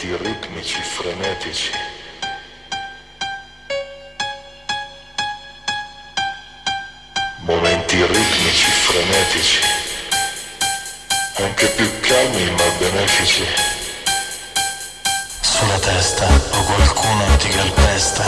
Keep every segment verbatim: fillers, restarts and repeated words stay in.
momenti ritmici frenetici. Momenti ritmici frenetici, anche più calmi ma benefici. Sulla testa o qualcuno ti calpesta.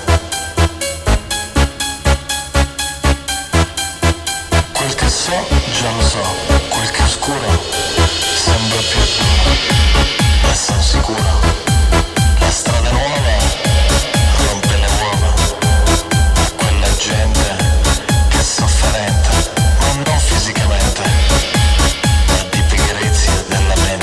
Quel che so, già lo so, quel che oscuro sembra più duro, e sono sicuro. La strada nuova rompe le uova a quella gente che è sofferente, ma non fisicamente, ma di pigrizia della mente.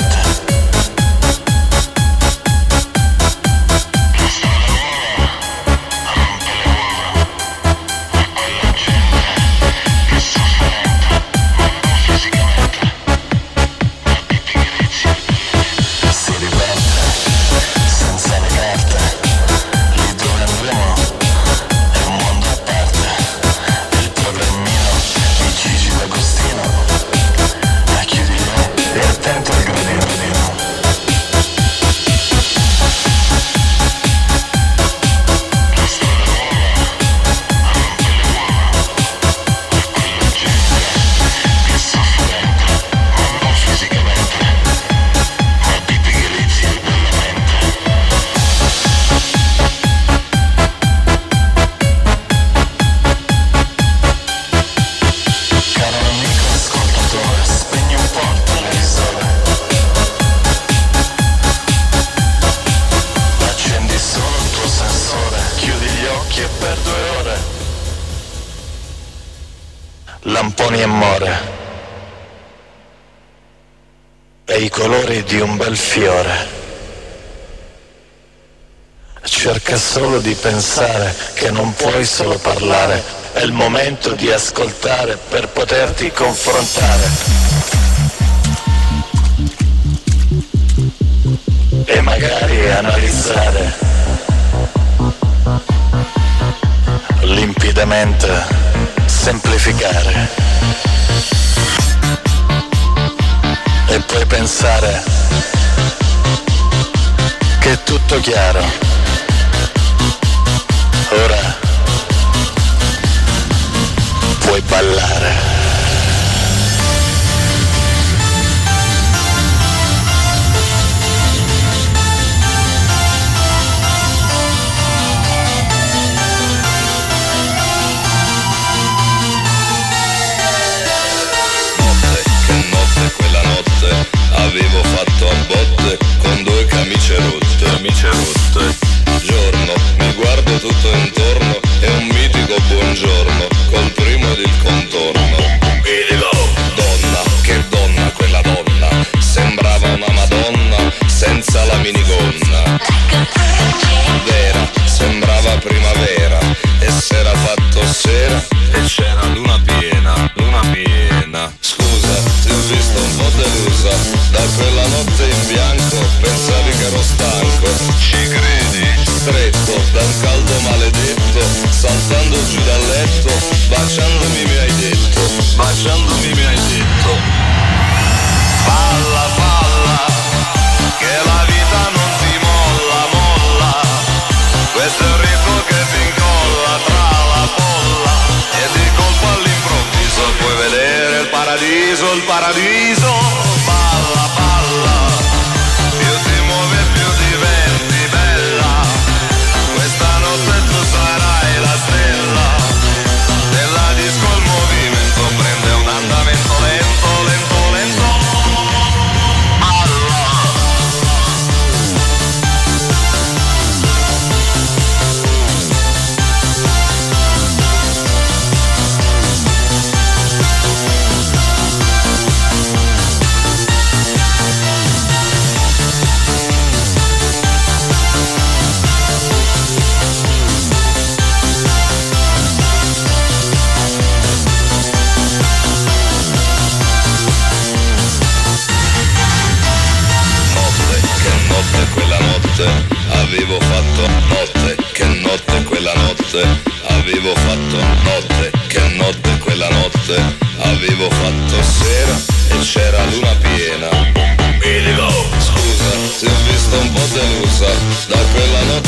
Lamponi e more e i colori di un bel fiore. Cerca solo di pensare che non puoi solo parlare, è il momento di ascoltare per poterti confrontare e magari analizzare limpidamente. Semplificare e poi pensare che è tutto chiaro. Ora puoi ballare. Avevo fatto a botte con due camicie rotte, camicie rotte. Giorno, mi guardo tutto intorno, è un mitico buongiorno, col primo ed il contorno. Donna, che donna quella donna, sembrava una madonna senza la minigonna. Vera, sembrava primavera, e s'era fatto sera, e c'era luna piena, luna piena. Scusa, ti ho visto un po' delusa, da quella notte in bianco pensavi che ero stanco. Ci credi? Stretto dal caldo maledetto, saltando giù dal letto, baciandomi mi hai detto, baciandomi mi hai detto. Balla, balla, che la vita non ti molla, molla. Questo è il ritmo che ti incolla tra la bolla, e di colpo all'improvviso puoi vedere il paradiso, il paradiso. Balla, balla, più ti muovi più diventi bella. Questa notte tu sarai la stella della disco, il movimento prende un andamento lento, lento, lento. Avevo fatto notte, che notte quella notte, avevo fatto notte, che notte quella notte, avevo fatto sera e c'era luna piena. Scusa, ti ho visto un po' deluso,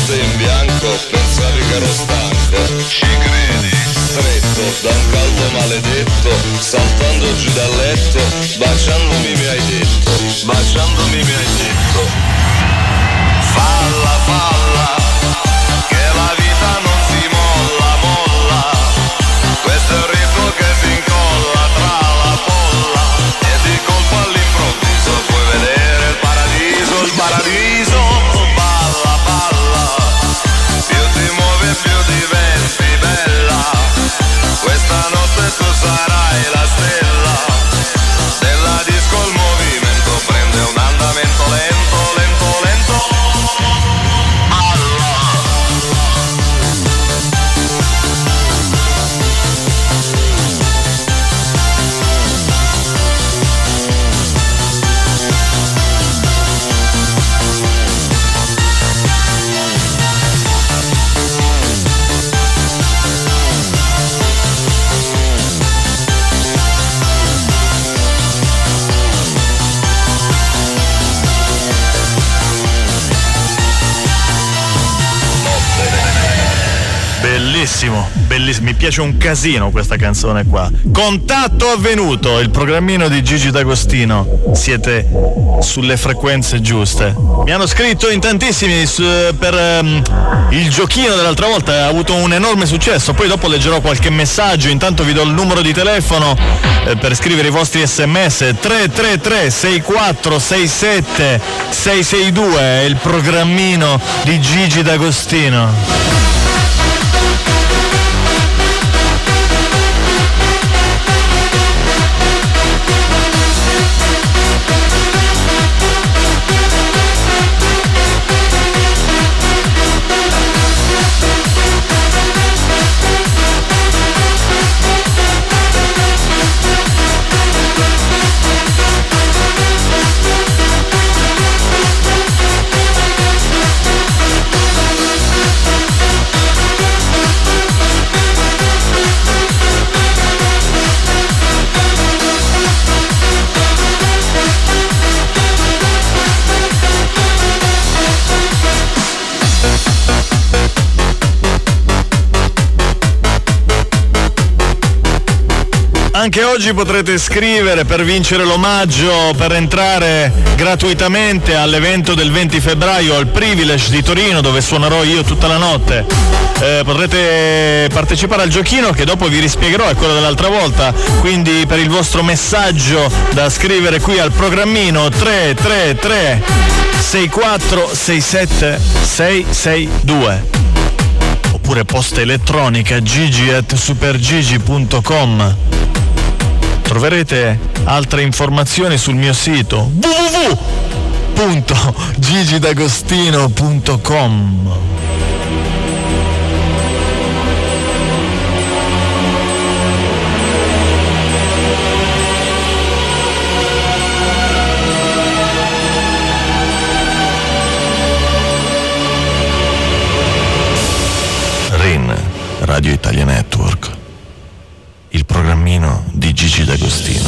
notte in bianco, pensavi che ero stanco. Ci credi? Stretto da un caldo maledetto, saltando giù dal letto, baciandomi mi hai detto, baciandomi mi hai detto. Falla, falla, che la vita non si molla, molla. Questo è il ritmo che si incolla tra la folla, e di colpo all'improvviso puoi vedere il paradiso, il paradiso. Balla, balla, più ti muovi e più diventi bella. Questa notte tu sarai la stella della disco, il movimento prende un andamento lento, lento, lento. Bellissimo, bellissimo, mi piace un casino questa canzone qua. Contatto avvenuto, il programmino di Gigi D'Agostino. Siete sulle frequenze giuste. Mi hanno scritto in tantissimi su, per um, il giochino dell'altra volta, ha avuto un enorme successo. Poi dopo leggerò qualche messaggio. Intanto vi do il numero di telefono eh, per scrivere i vostri sms. Tre tre tre sei quattro sei sette sei sei due è il programmino di Gigi D'Agostino. Anche oggi potrete scrivere per vincere l'omaggio, per entrare gratuitamente all'evento del venti febbraio al Privilege di Torino, dove suonerò io tutta la notte. Eh, potrete partecipare al giochino che dopo vi rispiegherò, è quello dell'altra volta, quindi per il vostro messaggio da scrivere qui al programmino tre tre tre sei quattro sei sette sei sei due, oppure posta elettronica gigi at supergigi punto com. Troverete altre informazioni sul mio sito w w w punto gigi d'agostino punto com. R I N, Radio Italia Network. Il programmino di Gigi D'Agostino.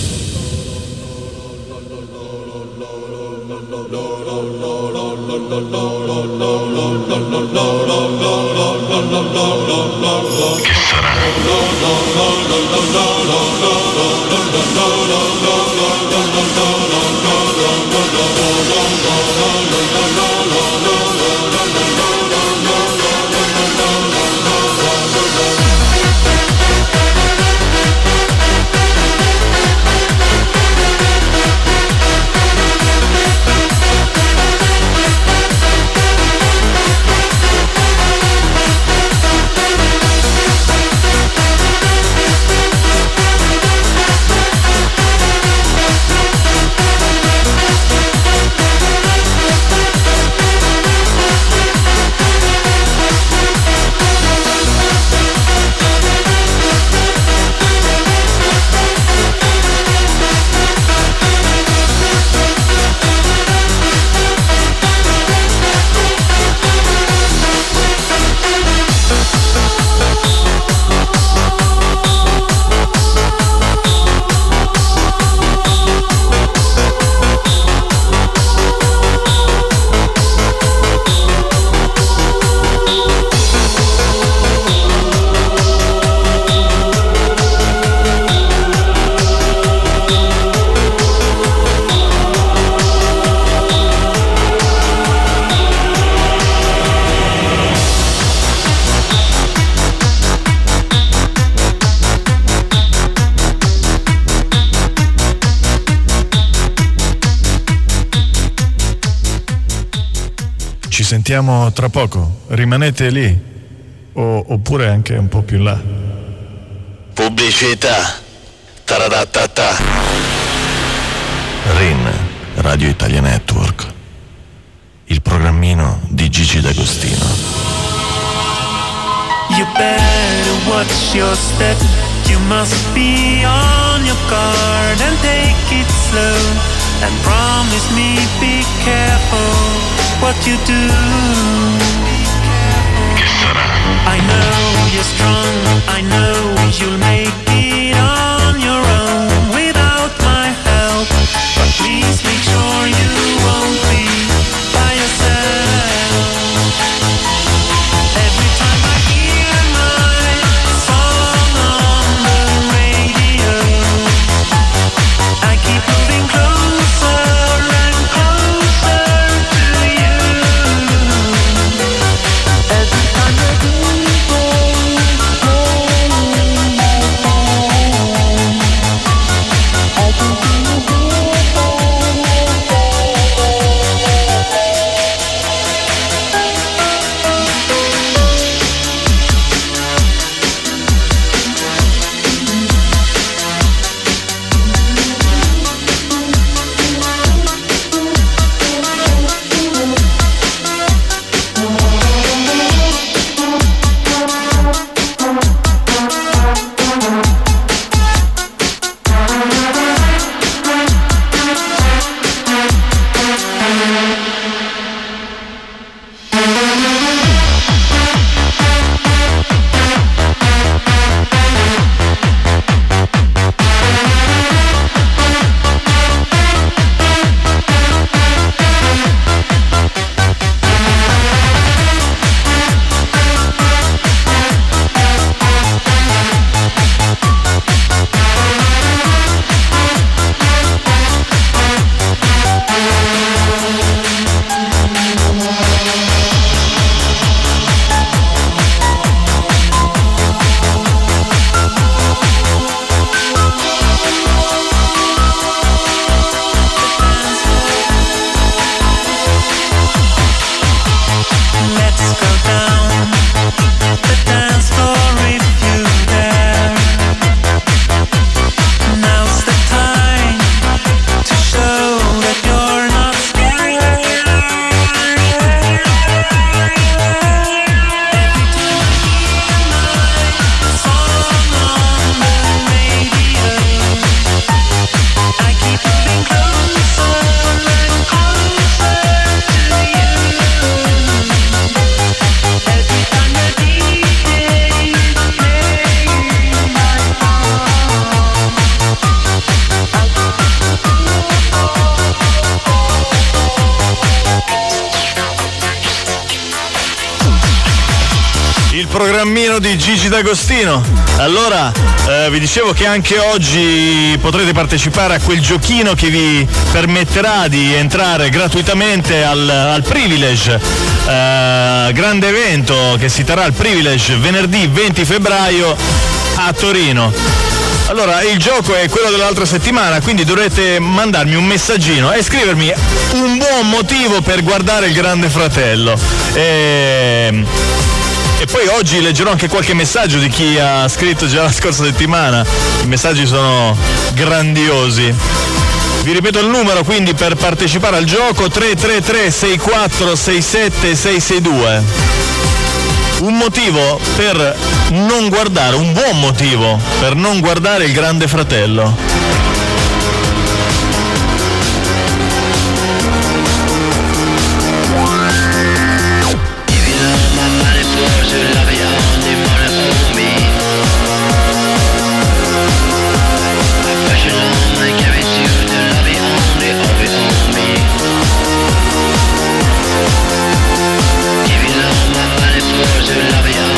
Che sarà? ci sentiamo tra poco, rimanete lì, o, oppure anche un po' più là. Pubblicità. Taradatata. R I N, Radio Italia Network. Il programmino di Gigi D'Agostino. You better watch your step. You must be on your guard and take it slow. And promise me, be careful what you do. Che sarà? I know you're strong, I know you'll make it on your own without my help. But please make sure you won't be by yourself. Every time I hear my song on the radio, I keep moving closer and closer to you. Every time I do programmino di Gigi D'Agostino. Allora, eh, vi dicevo che anche oggi potrete partecipare a quel giochino che vi permetterà di entrare gratuitamente al, al Privilege, eh, grande evento che si terrà al Privilege venerdì venti febbraio a Torino. Allora, il gioco è quello dell'altra settimana, quindi dovrete mandarmi un messaggino e scrivermi un buon motivo per guardare il Grande Fratello. E... E poi oggi leggerò anche qualche messaggio di chi ha scritto già la scorsa settimana. I messaggi sono grandiosi. Vi ripeto il numero quindi per partecipare al gioco: tre tre tre sei quattro sei sette sei sei due. Un motivo per non guardare, un buon motivo per non guardare il Grande Fratello.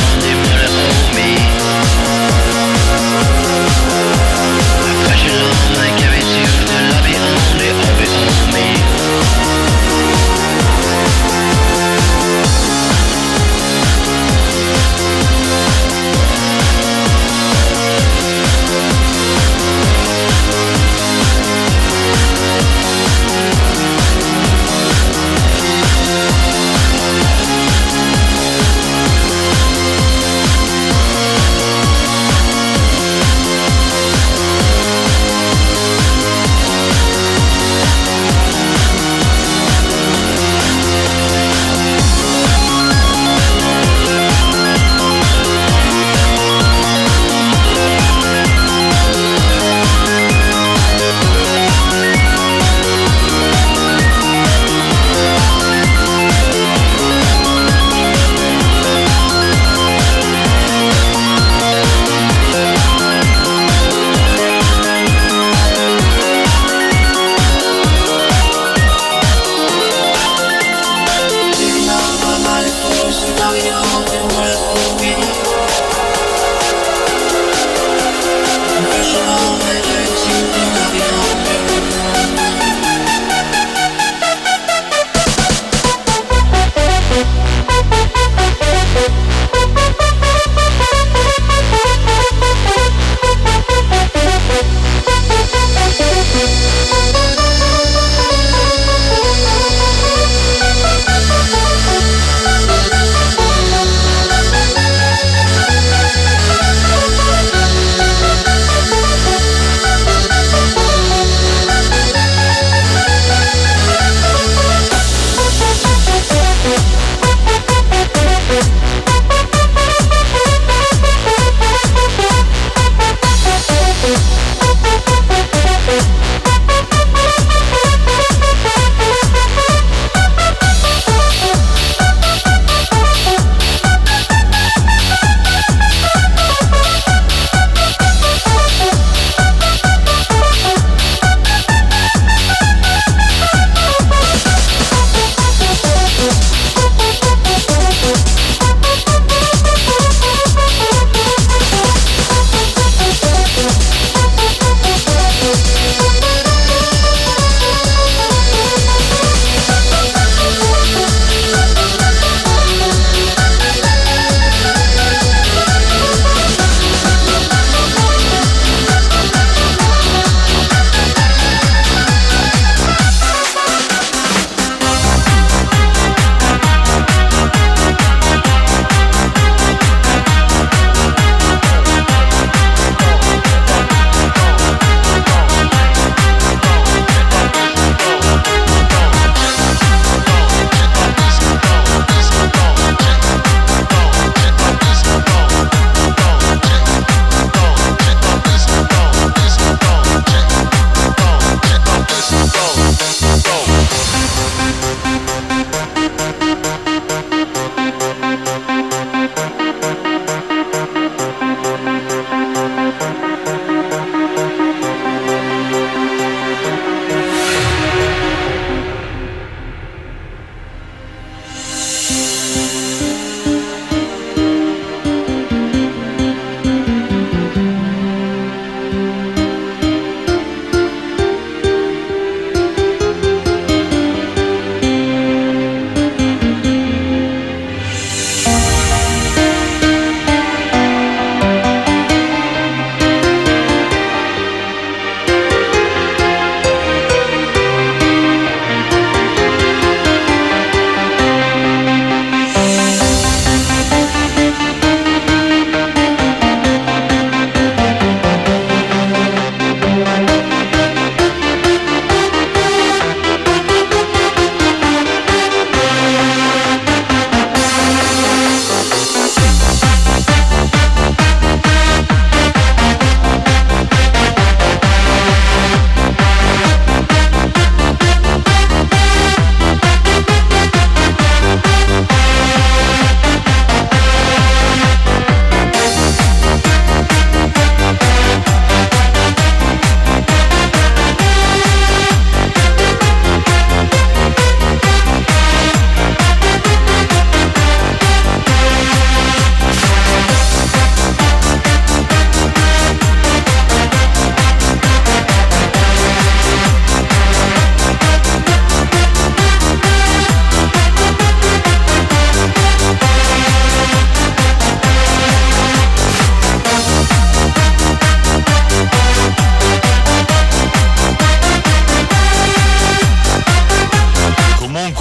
Pressure on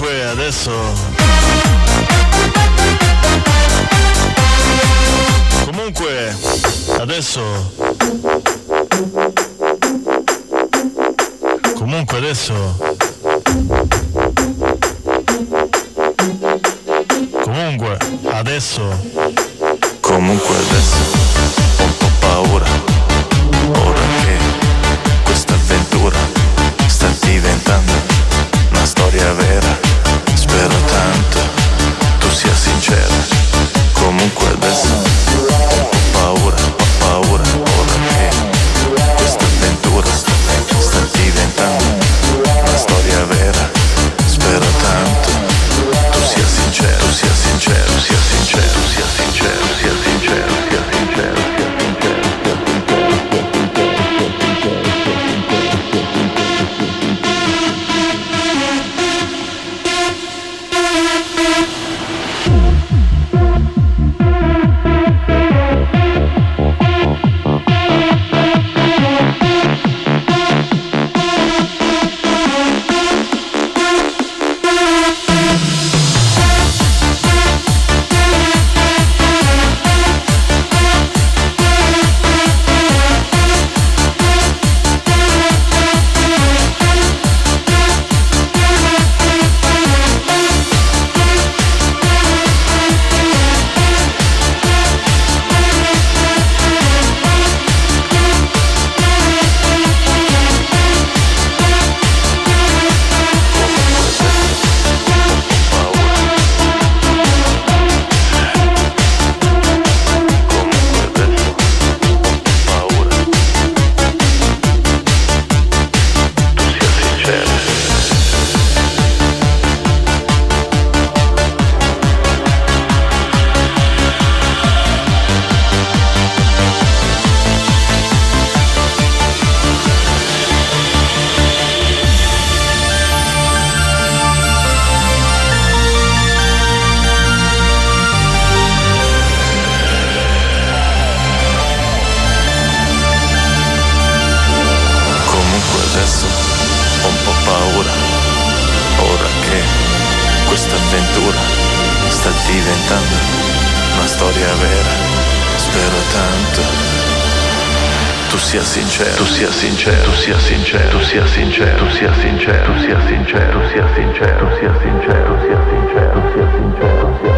Comunque adesso Comunque adesso Comunque adesso Comunque adesso Comunque adesso ho un po' paura, ora che questa avventura sta diventando una storia vera. Spero tanto tu sia sincera. Comunque adesso ho un po' paura, ho paura, ora che questa avventura sta diventando una storia vera. Spero tanto tu sia sincero, tu sia sincero, sia sincero, sia sincero, sia sincero, sia sincero, sia sincero, sia sincero, tu sia sincero, tu sia sincero, sia sincero, sia sincero, sia sincero, sia sincero, sia sincero, sia sincero, sia sincero, sia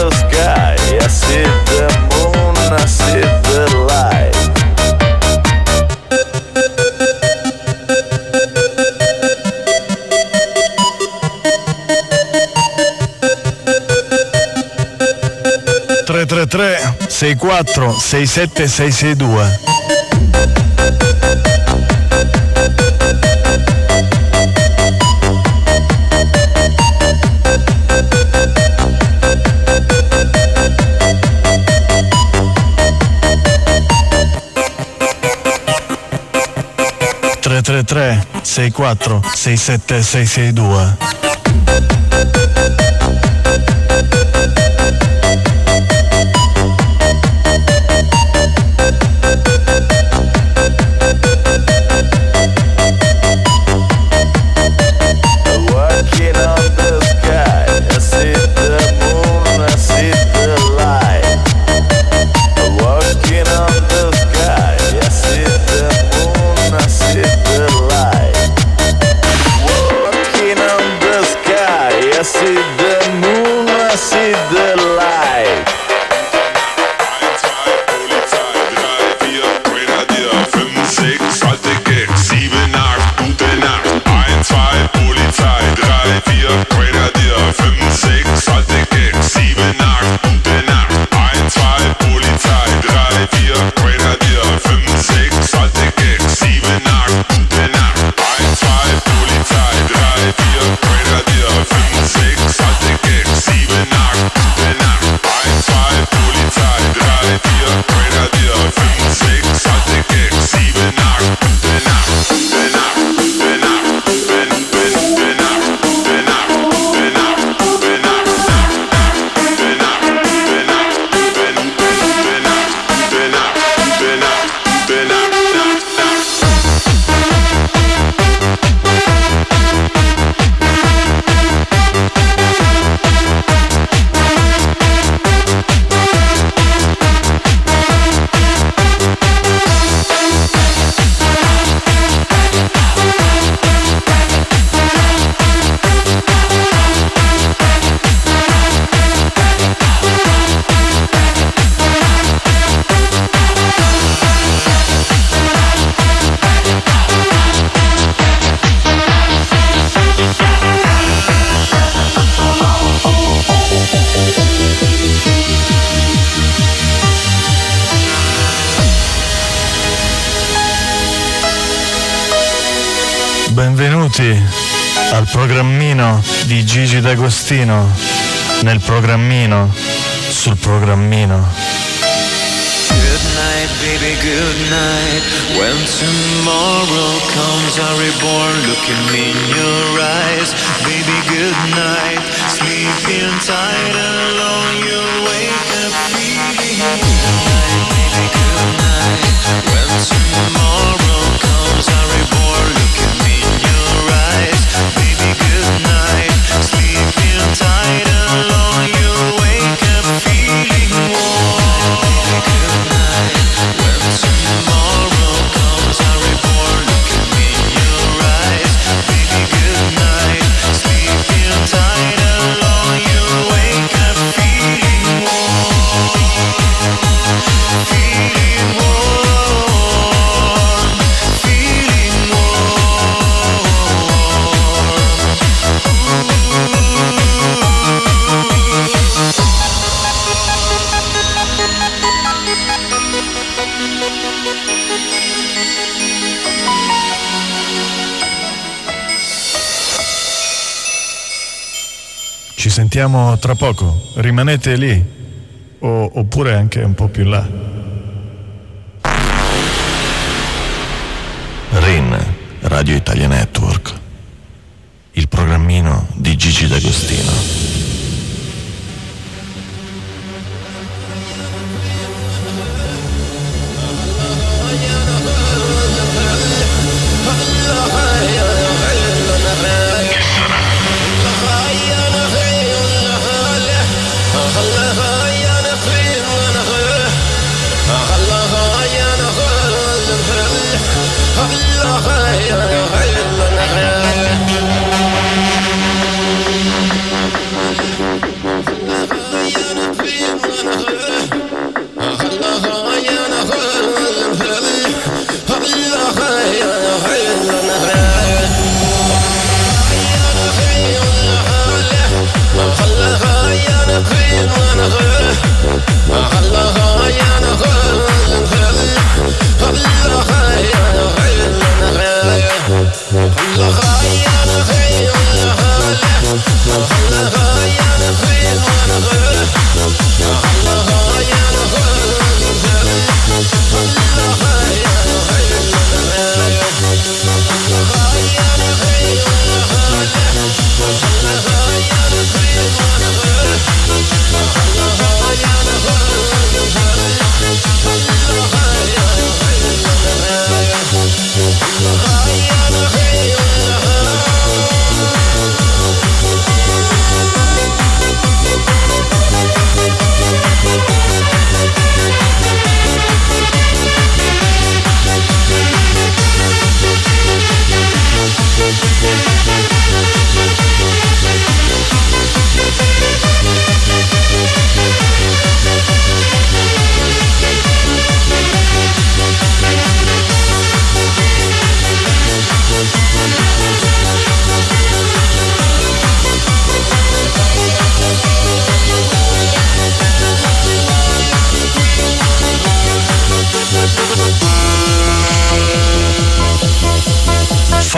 the sky, I see the moon, I see the light. tre tre tre sei quattro sei sette sei sei due. tre tre tre sei quattro sei sette sei sei due. Benvenuti al programmino di Gigi D'Agostino, nel programmino, sul programmino. Good night, baby, good night. When tomorrow comes, I'm reborn, looking in your eyes. Baby, good night. Sleeping tight alone, you wake up feeling warm. Baby, good night. When tomorrow comes, I'm reborn, looking in your eyes. Baby, good night. Sleeping tight alone, you wake up feeling warm. Baby, good night. When tomorrow comes, I'm reborn, looking in your eyes. Baby, good night. Sleeping tight alone, you wake up feeling warm. Feeling warm. Feeling warm. Ci sentiamo tra poco, rimanete lì, o, oppure anche un po' più là. R I N, Radio Italia Network, il programmino di Gigi D'Agostino. You're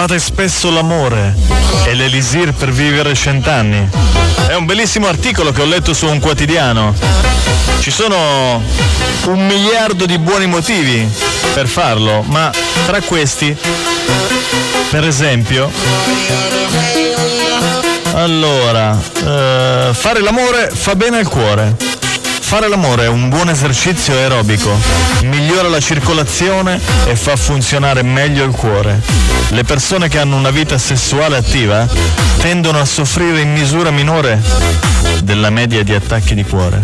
Fate spesso l'amore e l'elisir per vivere cent'anni. È un bellissimo articolo che ho letto su un quotidiano. Ci sono un miliardo di buoni motivi per farlo, ma tra questi, per esempio, allora, eh, fare l'amore fa bene al cuore. Fare l'amore è un buon esercizio aerobico, migliora la circolazione e fa funzionare meglio il cuore. Le persone che hanno una vita sessuale attiva tendono a soffrire in misura minore della media di attacchi di cuore.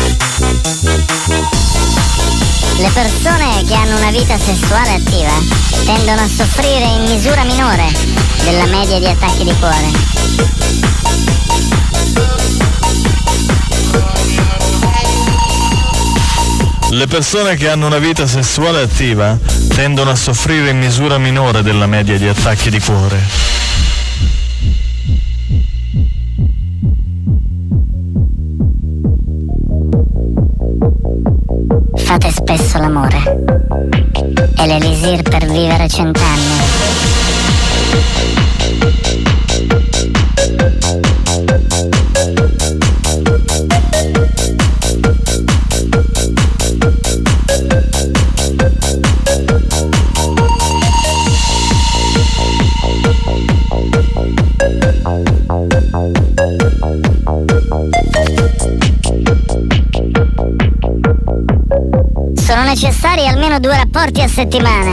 Le persone che hanno una vita sessuale attiva tendono a soffrire in misura minore della media di attacchi di cuore. Le persone che hanno una vita sessuale attiva tendono a soffrire in misura minore della media di attacchi di cuore. Fate spesso l'amore e l'elisir per vivere cent'anni. Sono necessari almeno due rapporti a settimana.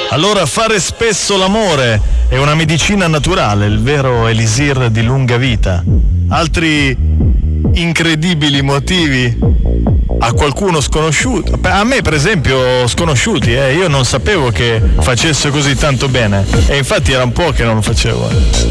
Allora, fare spesso l'amore è una medicina naturale, il vero elisir di lunga vita. Altri incredibili motivi a qualcuno sconosciuto, a me per esempio sconosciuti, eh. Io non sapevo che facesse così tanto bene e infatti era un po' che non lo facevo.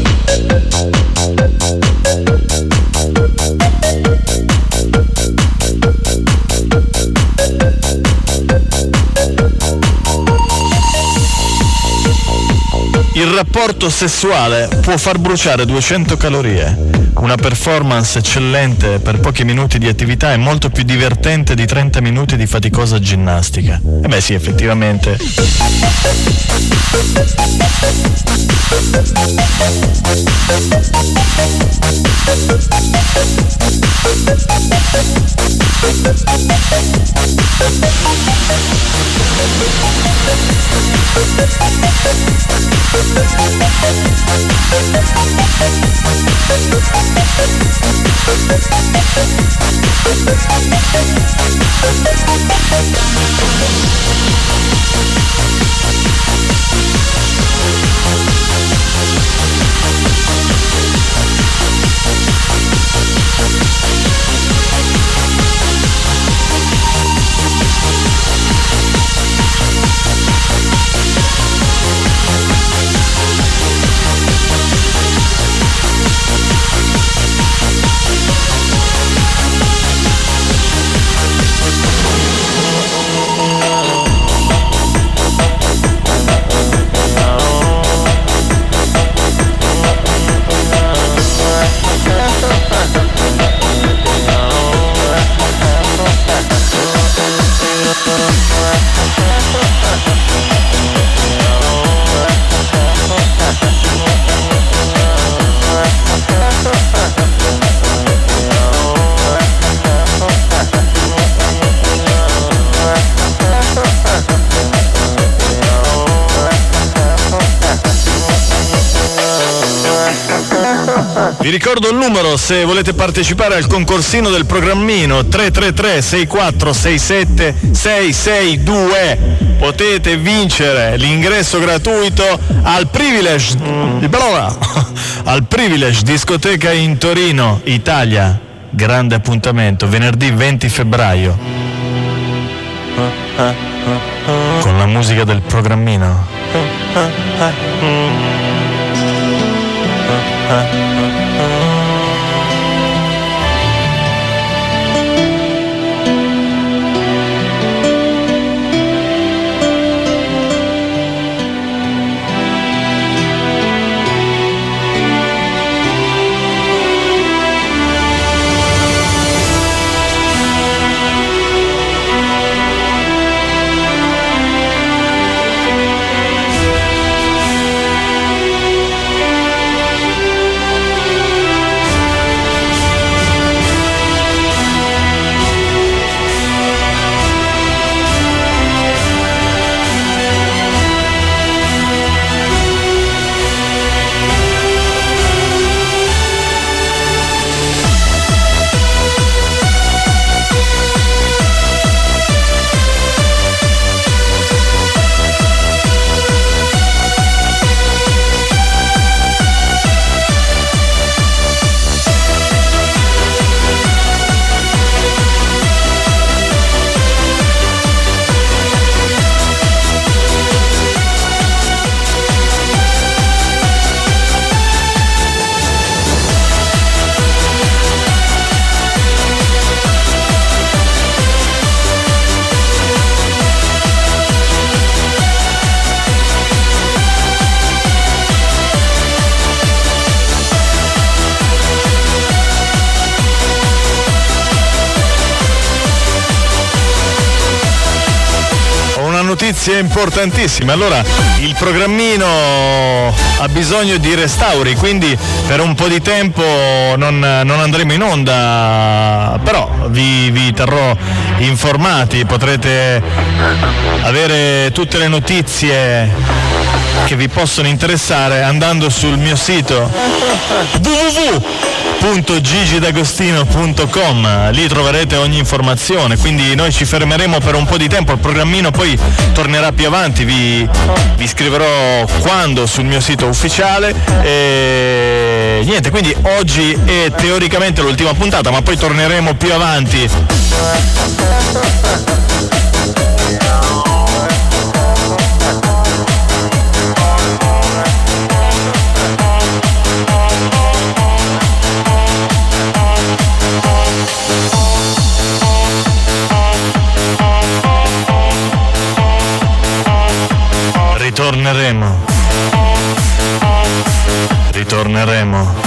Il rapporto sessuale può far bruciare duecento calorie. Una performance eccellente per pochi minuti di attività è molto più divertente di trenta minuti di faticosa ginnastica. E beh sì, effettivamente. Vi ricordo il numero se volete partecipare al concorsino del programmino: tre tre tre sei quattro sei sette sei sei due. Potete vincere l'ingresso gratuito al Privilege al Privilege Discoteca in Torino, Italia. Grande appuntamento venerdì venti febbraio con la musica del programmino. Notizie importantissime. Allora, il programmino ha bisogno di restauri, quindi per un po' di tempo non, non andremo in onda, però vi, vi terrò informati, potrete avere tutte le notizie che vi possono interessare andando sul mio sito w w w punto gigi d'agostino punto com. Lì troverete ogni informazione, quindi noi ci fermeremo per un po' di tempo, il programmino poi tornerà più avanti, vi, vi scriverò quando sul mio sito ufficiale e niente, quindi oggi è teoricamente l'ultima puntata, ma poi torneremo più avanti. Ritorneremo. Ritorneremo.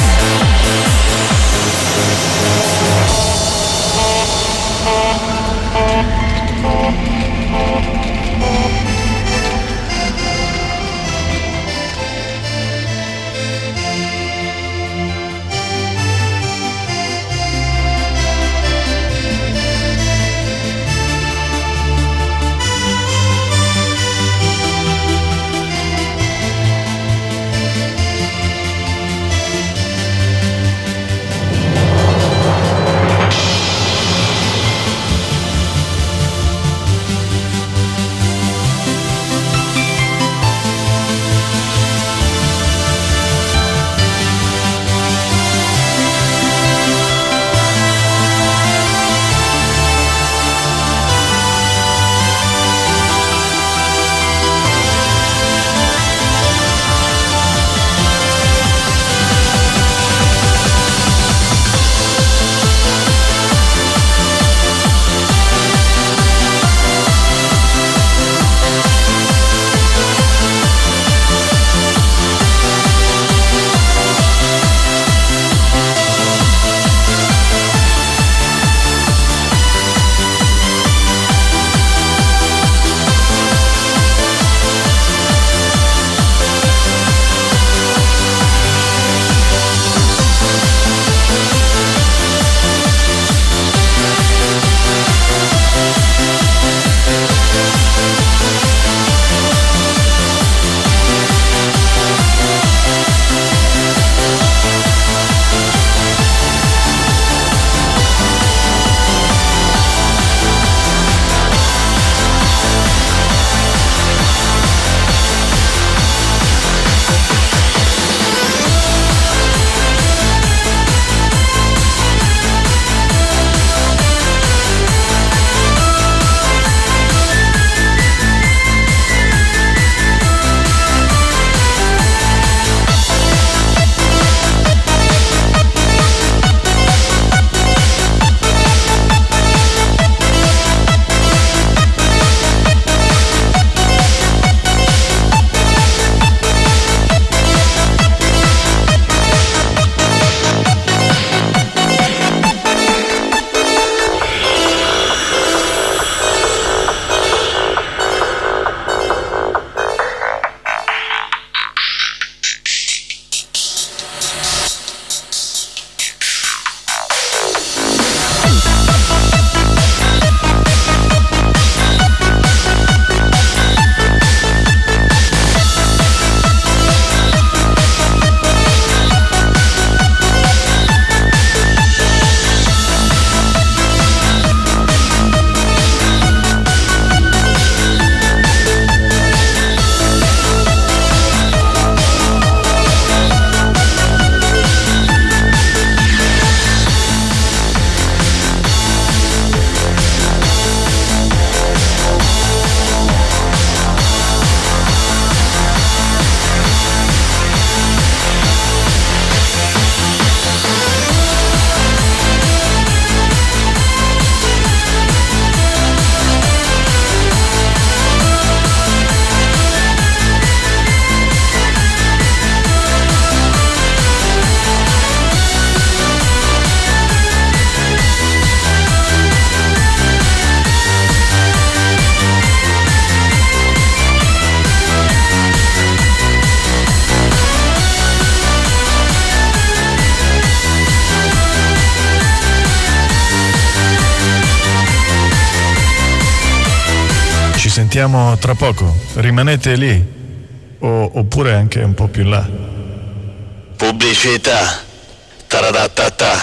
Ci sentiamo tra poco, rimanete lì. o, oppure anche un po' più in là. Pubblicità. Taradatata.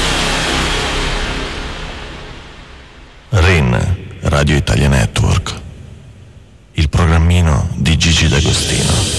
R I N, Radio Italia Network. Il programmino di Gigi D'Agostino.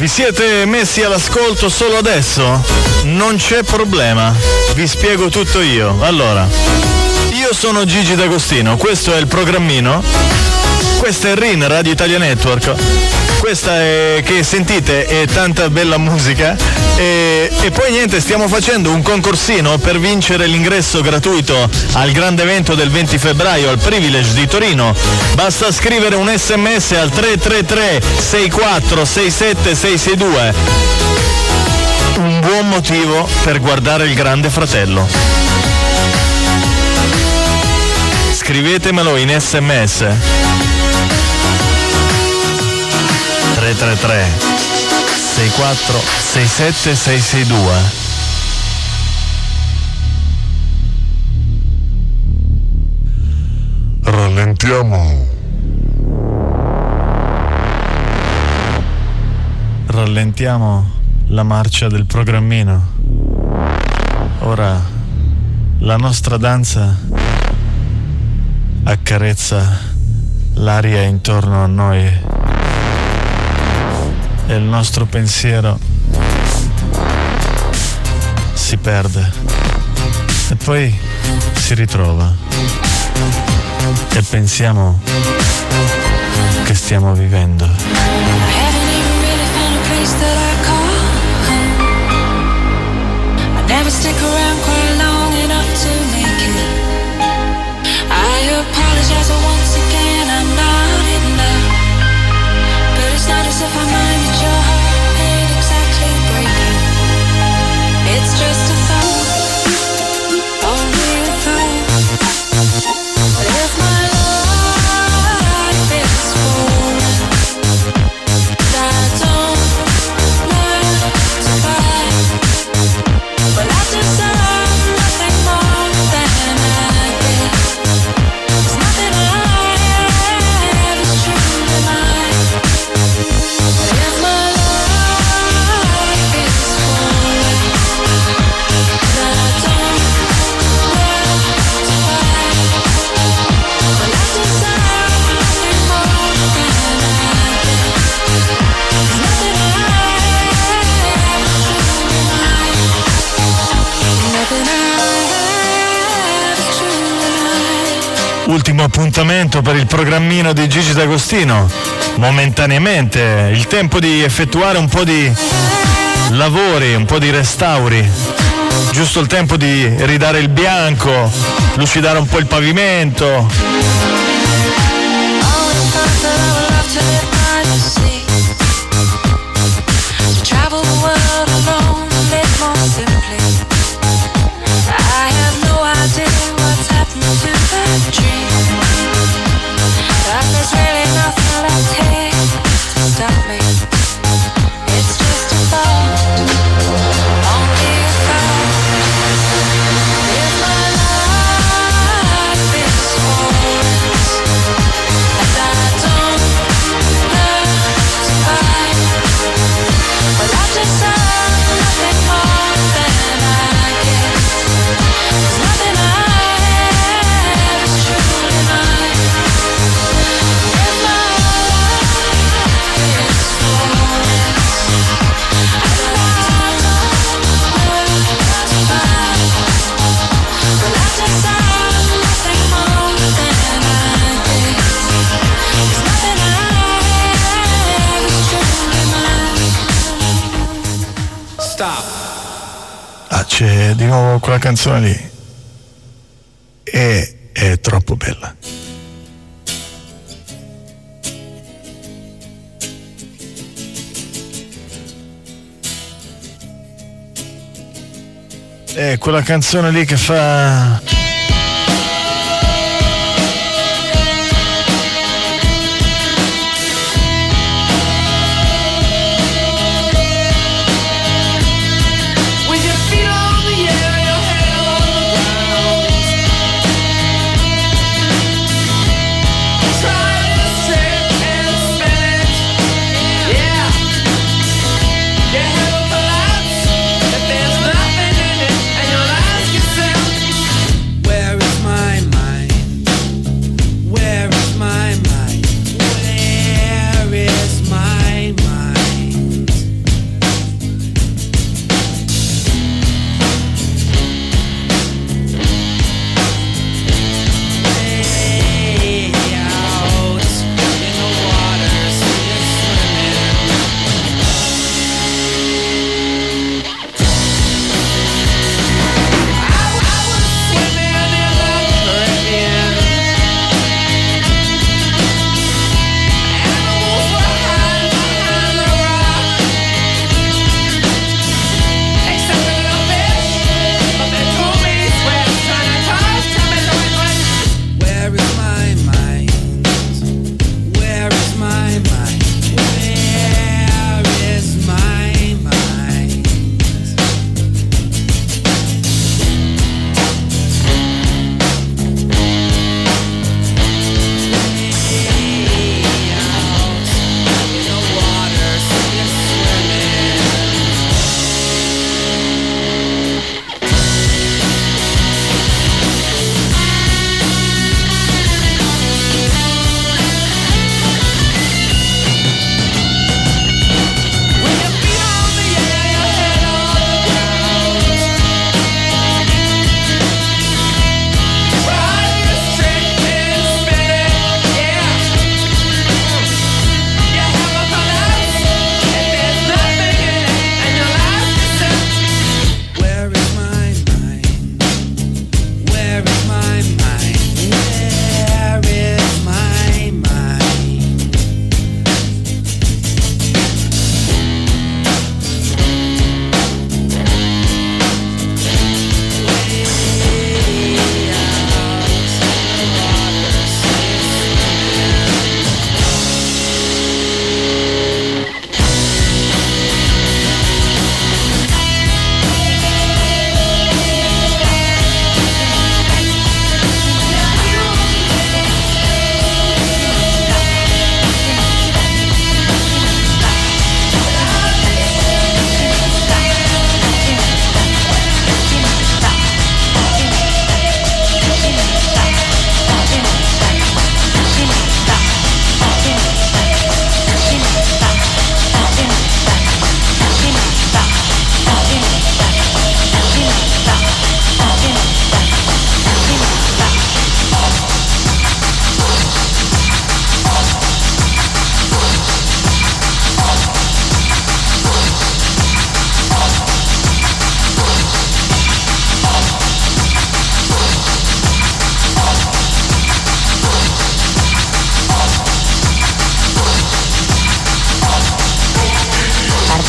Vi siete messi all'ascolto solo adesso? Non c'è problema, vi spiego tutto io. Allora, io sono Gigi D'Agostino, questo è il programmino, questa è R I N, Radio Italia Network, questa è, che sentite, è tanta bella musica e, e poi niente, stiamo facendo un concorsino per vincere l'ingresso gratuito al grande evento del venti febbraio al Privilege di Torino. Basta scrivere un sms al tre tre tre sei quattro sei sette sei sei due. Un buon motivo per guardare il Grande Fratello. Scrivetemelo in sms tre tre tre sei quattro sei sette sei sei due. Rallentiamo. Rallentiamo la marcia del programmino. Ora la nostra danza accarezza l'aria intorno a noi e il nostro pensiero si perde e poi si ritrova e pensiamo che stiamo vivendo. Never stick around quite long enough to make it. I apologize once again, I'm not in love. But it's not as if I minded your heart ain't exactly breaking. It's just a thought, only a thought. But if my life is full, I don't learn to fight. But I deserve nothing more than I get. 'Cause nothing I have is truly mine. But if my life is full, then I don't learn to fight. But I deserve nothing more than I get. 'Cause nothing I have is truly mine. Ultimo appuntamento per il programmino di Gigi D'Agostino. Momentaneamente il tempo di effettuare un po' di lavori, un po' di restauri. Giusto il tempo di ridare il bianco, lucidare un po' il pavimento. C'è di nuovo quella canzone lì e è troppo bella. È quella canzone lì che fa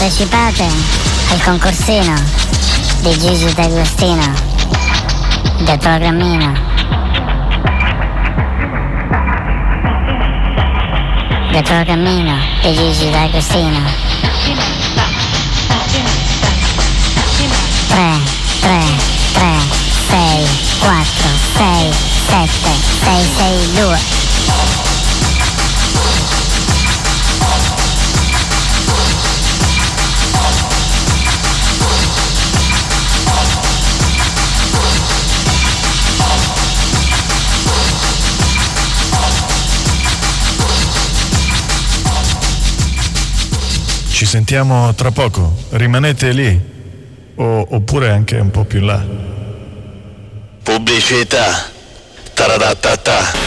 partecipate al concorsino di Gigi D'Agostino del programmino del programmino di Gigi D'Agostino. tre tre tre sei quattro sei sette sei sei due. Ci sentiamo tra poco, rimanete lì, o, oppure anche un po' più in là. Pubblicità. Taradatata.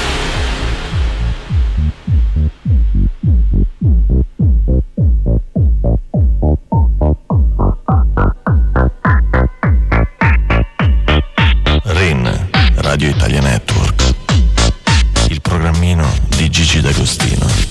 R I N, Radio Italia Network. Il programmino di Gigi D'Agostino.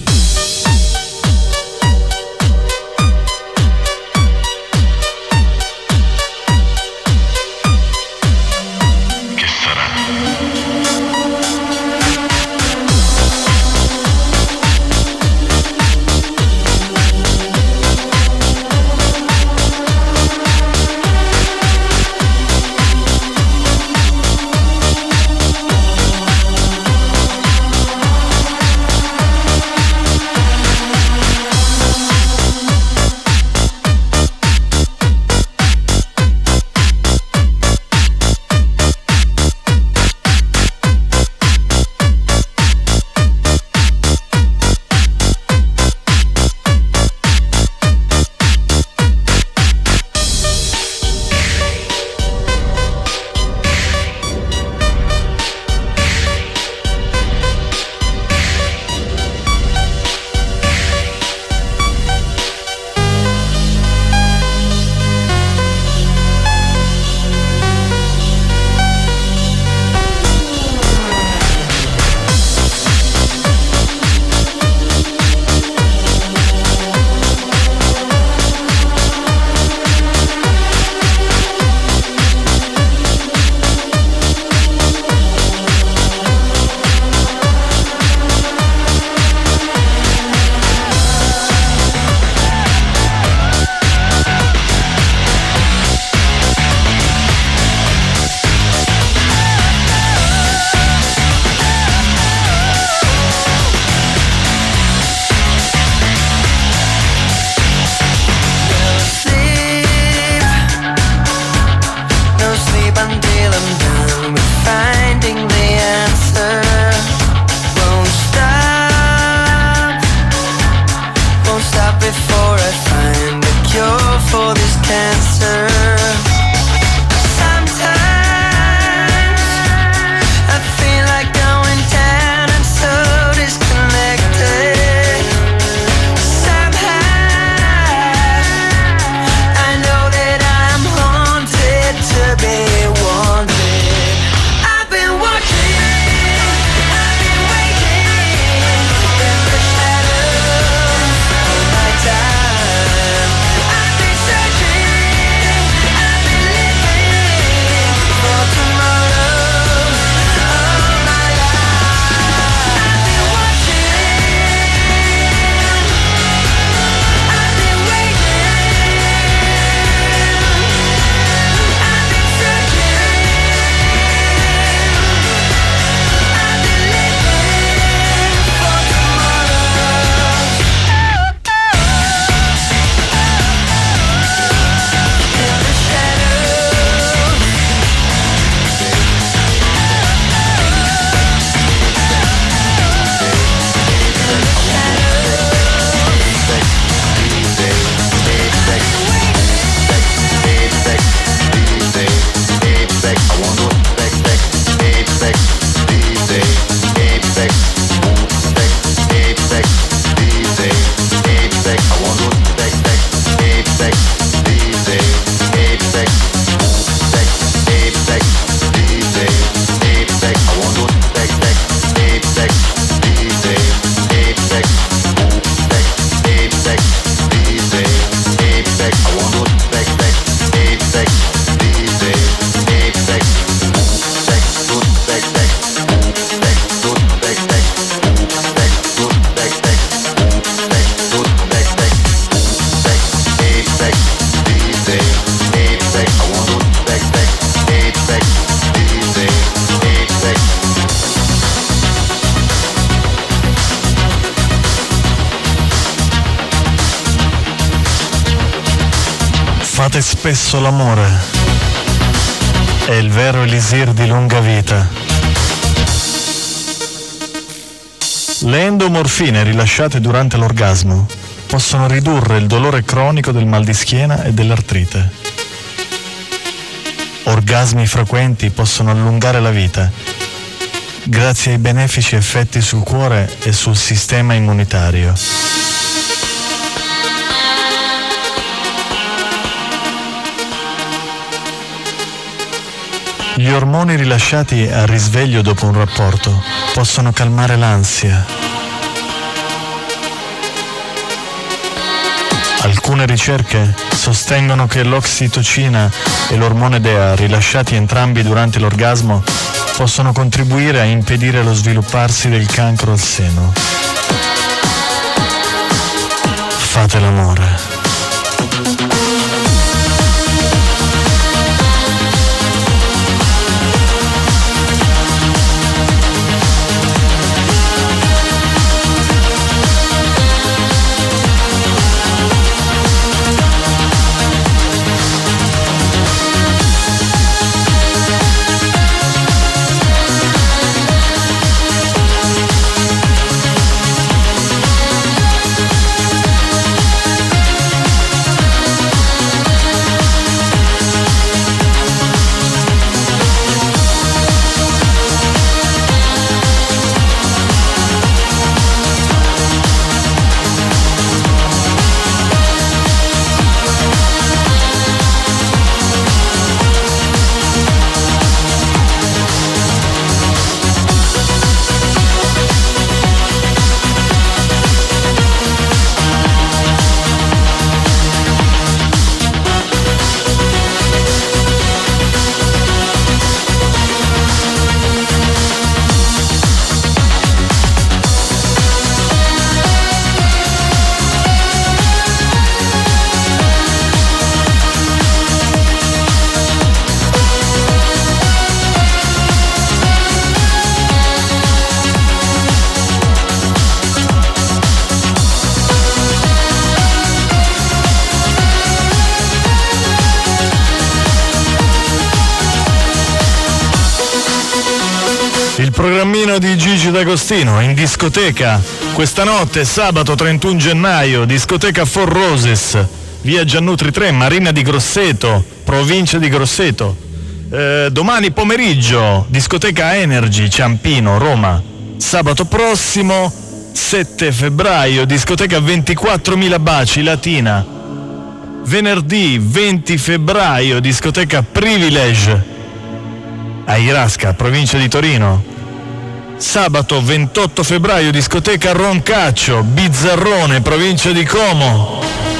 Fate spesso l'amore. È il vero elisir di lunga vita. Le endomorfine rilasciate durante l'orgasmo possono ridurre il dolore cronico del mal di schiena e dell'artrite. Orgasmi frequenti possono allungare la vita, grazie ai benefici effetti sul cuore e sul sistema immunitario. Gli ormoni rilasciati al risveglio dopo un rapporto possono calmare l'ansia. Alcune ricerche sostengono che l'ossitocina e l'ormone D E A, rilasciati entrambi durante l'orgasmo, possono contribuire a impedire lo svilupparsi del cancro al seno. Fate l'amore. Programmino di Gigi D'Agostino in discoteca questa notte, sabato trentuno gennaio, discoteca Four Roses, via Giannutri tre, Marina di Grosseto, provincia di Grosseto. Eh, domani pomeriggio, discoteca Energy, Ciampino, Roma. Sabato prossimo, sette febbraio, discoteca ventiquattromila Baci, Latina. Venerdì venti febbraio, discoteca Privilege, a Irasca, provincia di Torino. Sabato ventotto febbraio, discoteca Roncaccio, Bizzarrone, provincia di Como.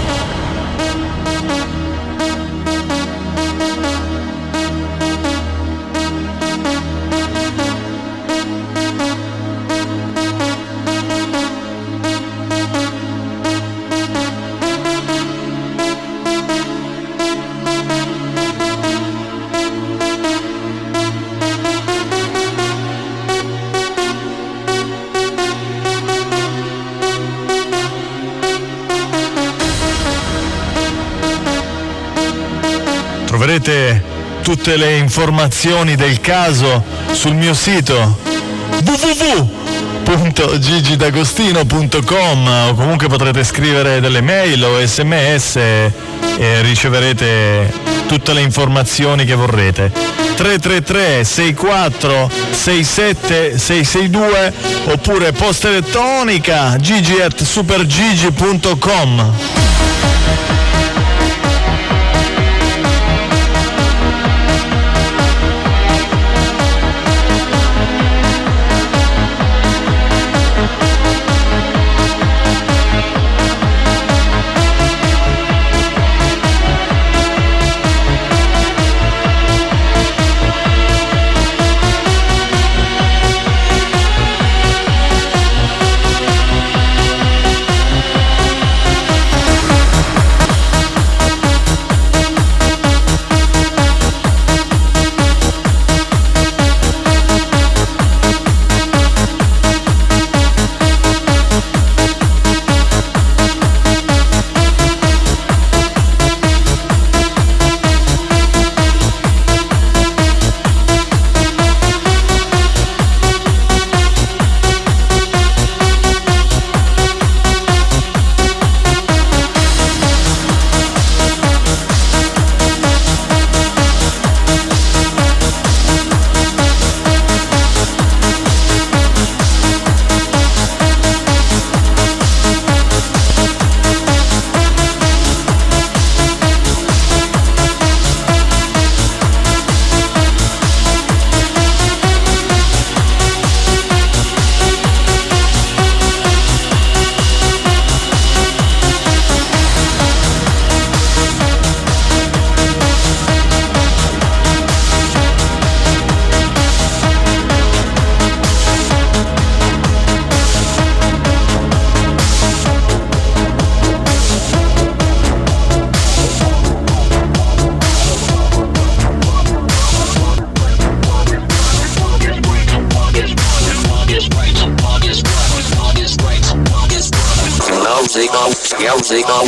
Troverete tutte le informazioni del caso sul mio sito w w w punto gigi d'agostino punto com, o comunque potrete scrivere delle mail o sms e riceverete tutte le informazioni che vorrete. tre tre tre sei quattro sei sette sei sei due oppure posta elettronica gigi at supergigi punto com. musical, musical.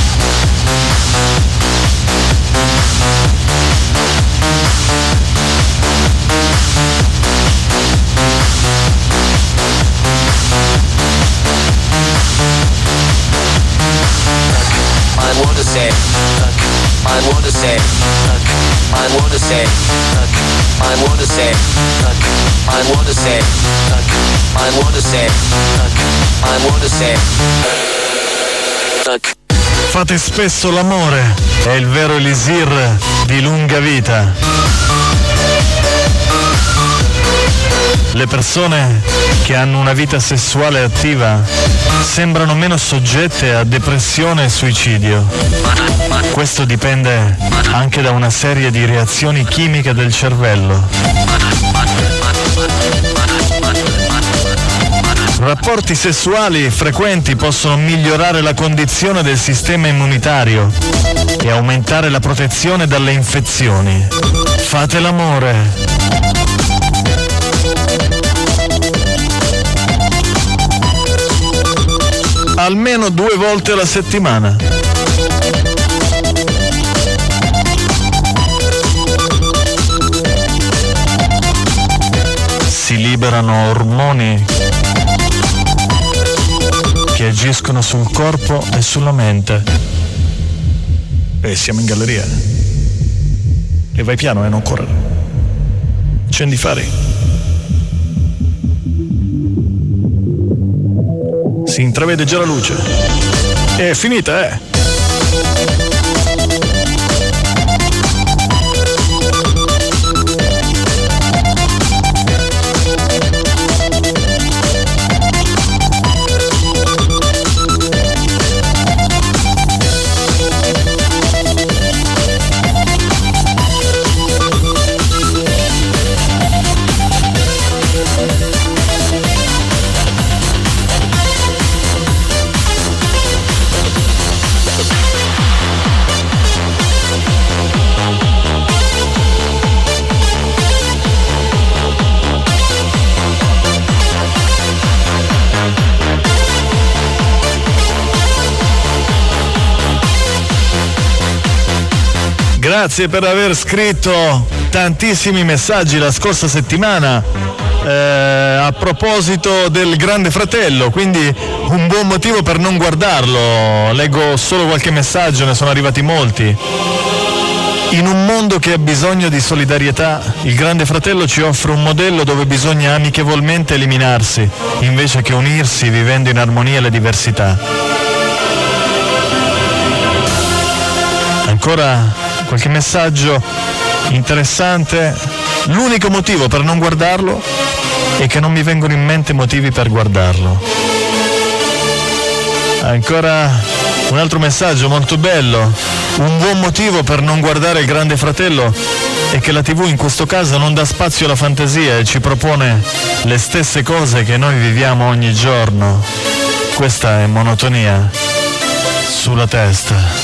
I wanna say, I wanna say, I wanna say, I wanna say, I wanna say, I wanna say, I wanna say. Fate spesso l'amore, è il vero elisir di lunga vita. Le persone che hanno una vita sessuale attiva sembrano meno soggette a depressione e suicidio. Questo dipende anche da una serie di reazioni chimiche del cervello. Rapporti sessuali frequenti possono migliorare la condizione del sistema immunitario e aumentare la protezione dalle infezioni. Fate l'amore. Almeno due volte alla settimana. Si liberano ormoni che agiscono sul corpo e sulla mente. E siamo in galleria. E vai piano e non correre. Accendi i fari. Si intravede già la luce. È finita, eh! Grazie per aver scritto tantissimi messaggi la scorsa settimana eh, a proposito del Grande Fratello, quindi un buon motivo per non guardarlo. Leggo solo qualche messaggio, ne sono arrivati molti. In un mondo che ha bisogno di solidarietà, il Grande Fratello ci offre un modello dove bisogna amichevolmente eliminarsi, invece che unirsi vivendo in armonia le diversità. Ancora qualche messaggio interessante. L'unico motivo per non guardarlo è che non mi vengono in mente motivi per guardarlo. Ancora un altro messaggio molto bello. Un buon motivo per non guardare il Grande Fratello è che la tivù in questo caso non dà spazio alla fantasia e ci propone le stesse cose che noi viviamo ogni giorno. Questa è monotonia sulla testa.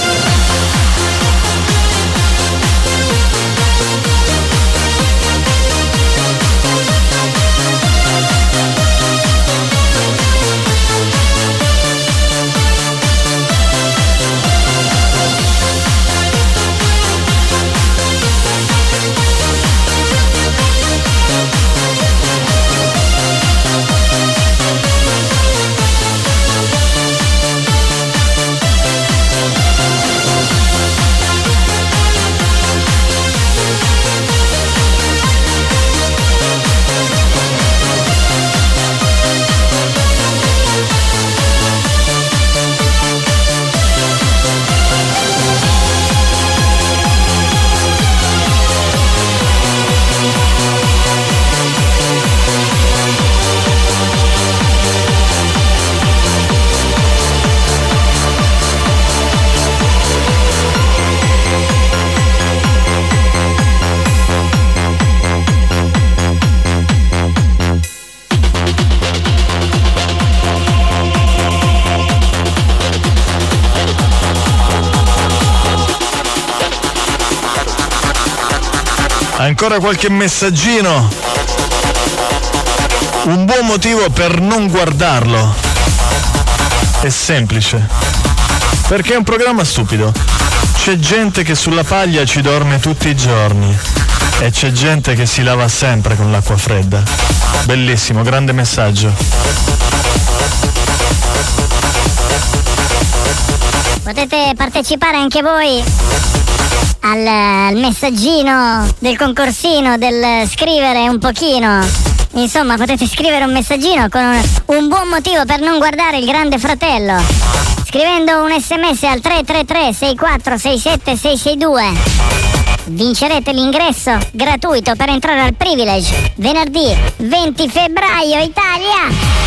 Ancora qualche messaggino. Un buon motivo per non guardarlo È semplice. Perché è un programma stupido. C'è gente che sulla paglia ci dorme tutti i giorni e c'è gente che si lava sempre con l'acqua fredda. Bellissimo, grande messaggio. Potete partecipare anche voi al, al messaggino del concorsino, del scrivere un pochino. Insomma, potete scrivere un messaggino con un, un buon motivo per non guardare il Grande Fratello, scrivendo un sms al tre tre tre sei quattro sei sette sei sei due. Vincerete l'ingresso gratuito per entrare al Privilege venerdì venti febbraio, Italia.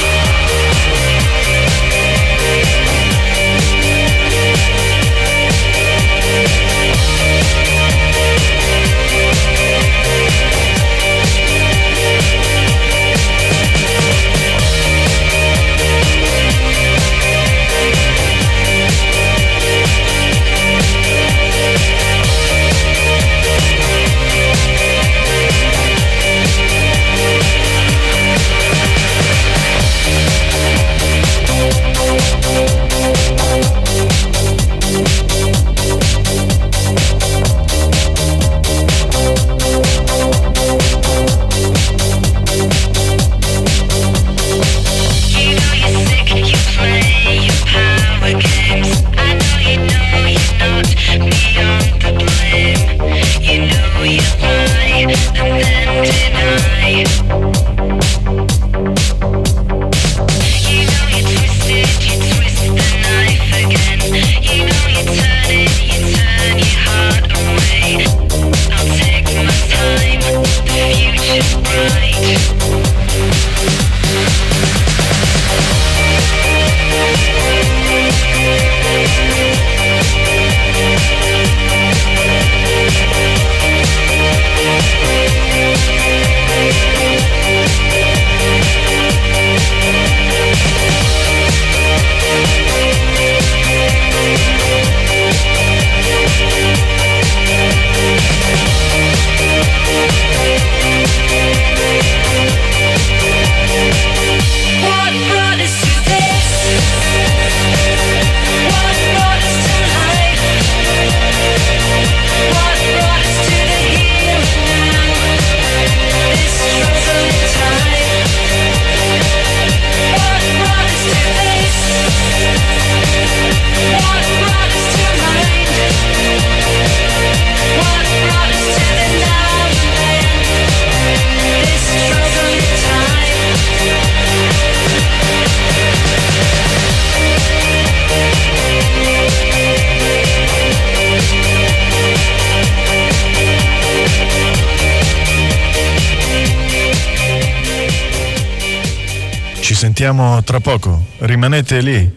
Sentiamo tra poco, rimanete lì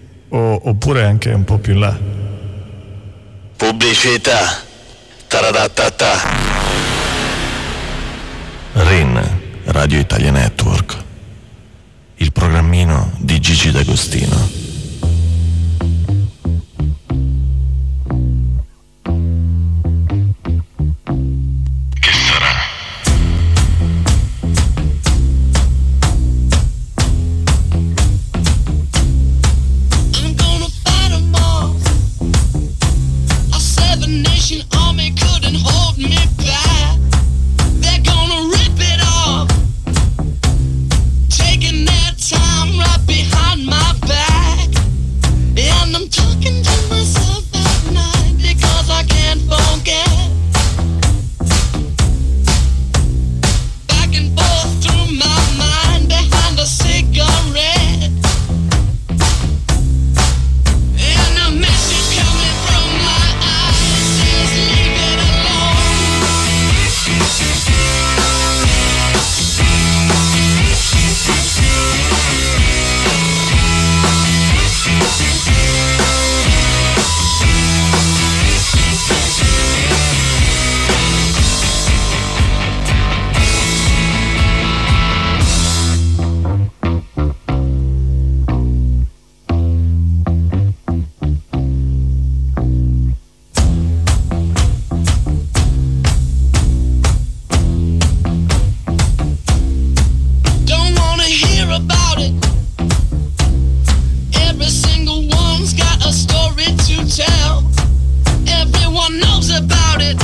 o, oppure anche un po' più in là. Pubblicità. Taradatata. R I N, Radio Italia Network. Il programmino di Gigi D'Agostino. Taking their time right behind my back. story to tell. Everyone knows about it.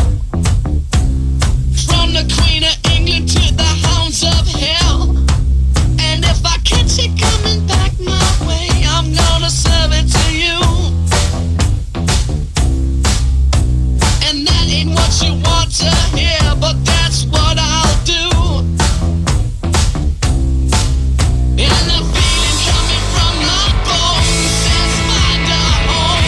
From the Queen of England to the hounds of hell. And if I catch it coming back my way, I'm gonna serve it to you. And that ain't what you want to hear, but that's what I'll do. And the feeling coming from my bones says find a home.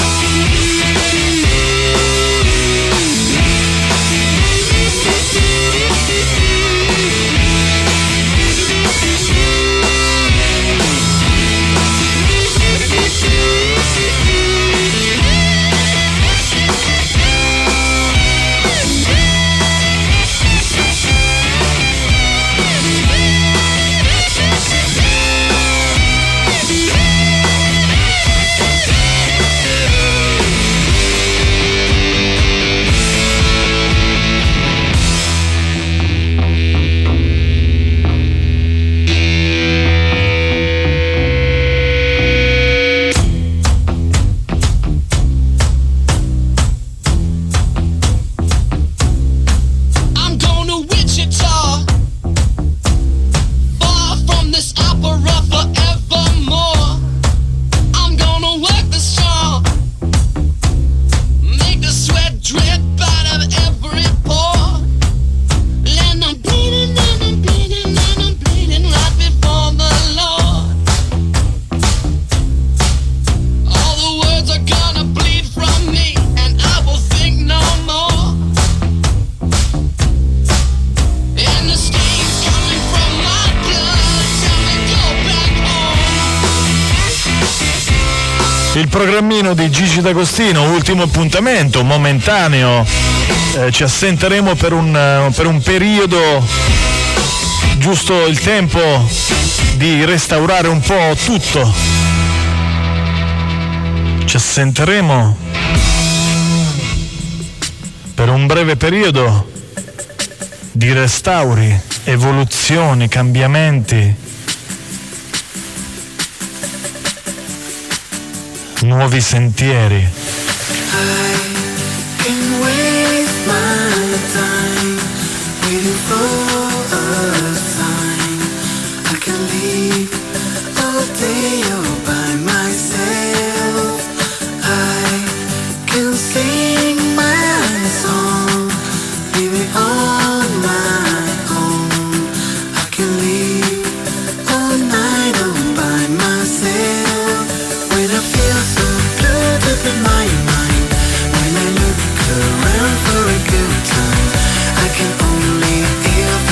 Il programmino di Gigi D'Agostino, ultimo appuntamento, momentaneo, eh, ci assenteremo per un, uh, per un periodo, giusto il tempo di restaurare un po' tutto. Ci assenteremo per un breve periodo di restauri, evoluzioni, cambiamenti, nuovi sentieri. I can waste my time waiting for a sign. I can leave all day all by myself. I can sing my song, leave it on my own. I can leave all night all by myself. When I feel so blue deep in my mind, when I look around for a good time, I can only feel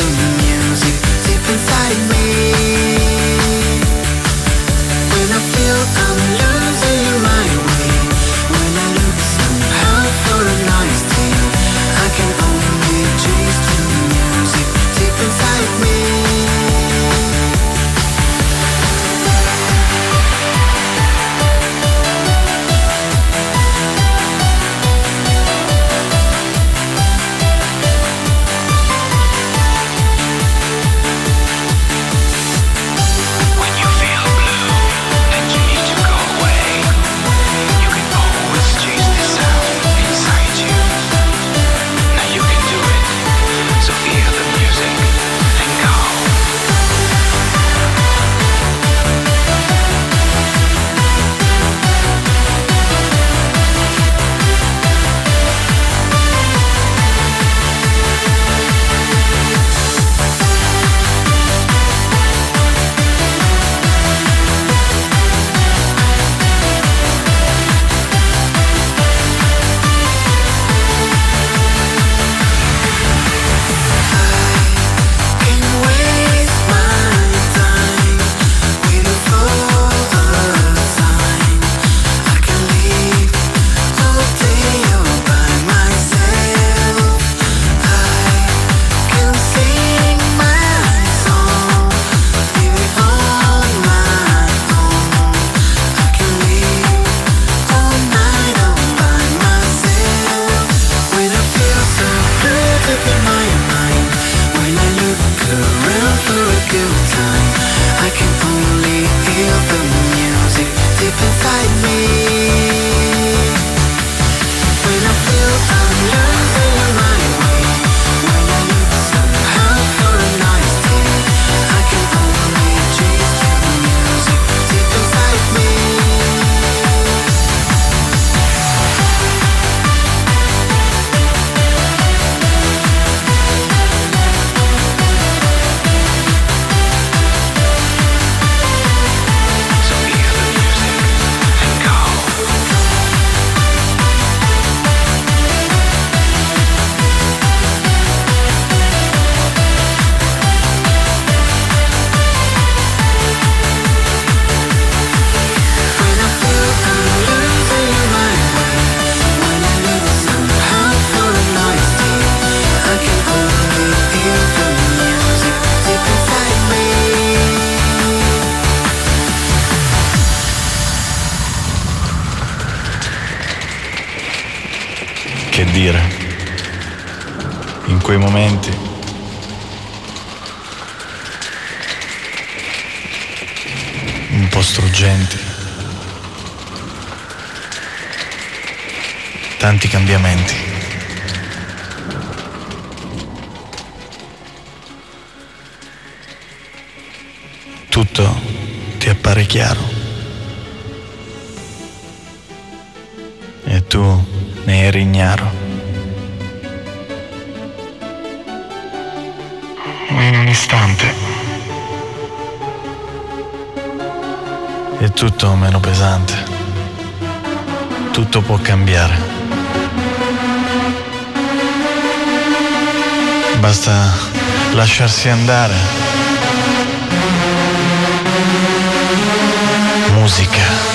che dire in quei momenti. Un po' struggenti. Tanti cambiamenti. Tutto ti appare chiaro. E tu ne eri ignaro. In un istante. È tutto meno pesante. Tutto può cambiare. Basta lasciarsi andare. Musica.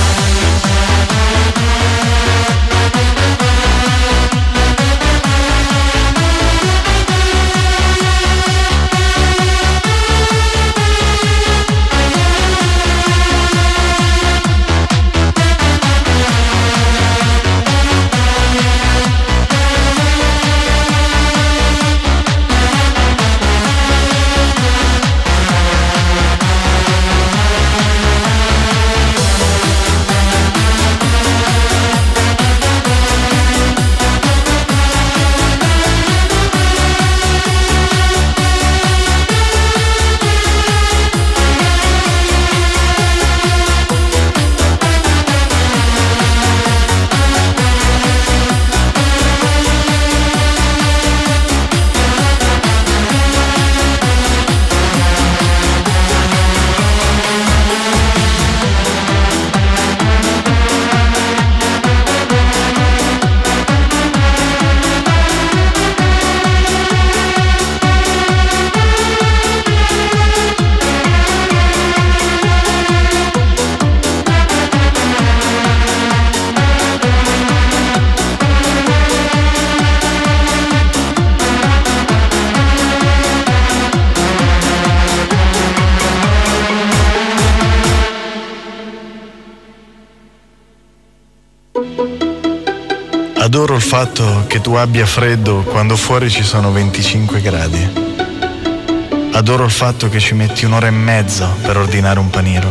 Adoro il fatto che tu abbia freddo quando fuori ci sono venticinque gradi. Adoro il fatto che ci metti un'ora e mezza per ordinare un panino.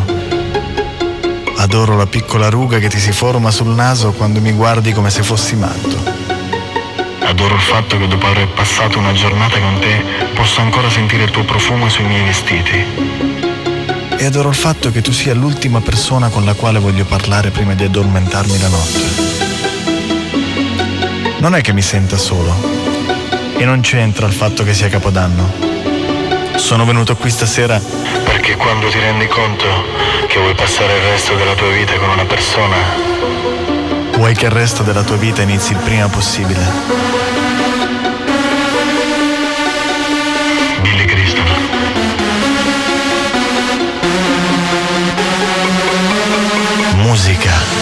Adoro la piccola ruga che ti si forma sul naso quando mi guardi come se fossi matto. Adoro il fatto che dopo aver passato una giornata con te posso ancora sentire il tuo profumo sui miei vestiti. E adoro il fatto che tu sia l'ultima persona con la quale voglio parlare prima di addormentarmi la notte. Non è che mi senta solo, e non c'entra il fatto che sia Capodanno. Sono venuto qui stasera perché quando ti rendi conto che vuoi passare il resto della tua vita con una persona, vuoi che il resto della tua vita inizi il prima possibile. Billy Crystal. Musica.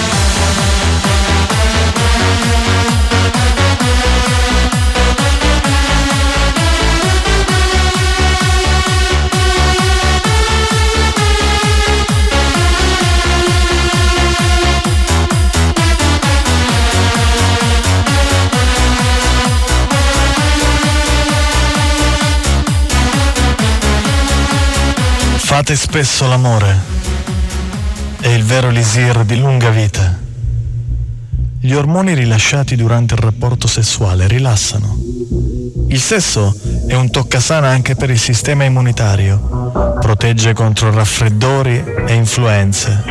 Fate spesso l'amore, è il vero elisir di lunga vita. Gli ormoni rilasciati durante il rapporto sessuale rilassano. Il sesso è un toccasana anche per il sistema immunitario, protegge contro raffreddori e influenze.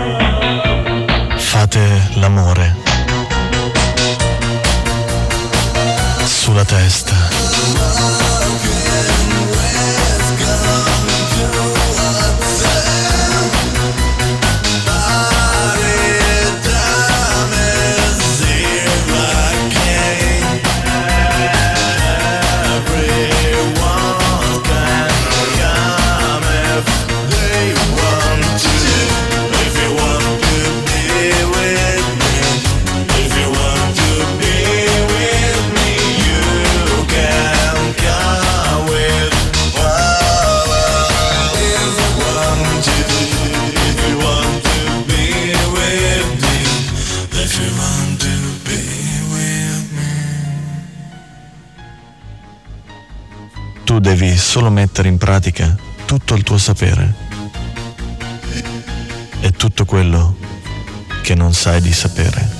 Fate l'amore sulla testa. Come devi solo mettere in pratica tutto il tuo sapere e tutto quello che non sai di sapere.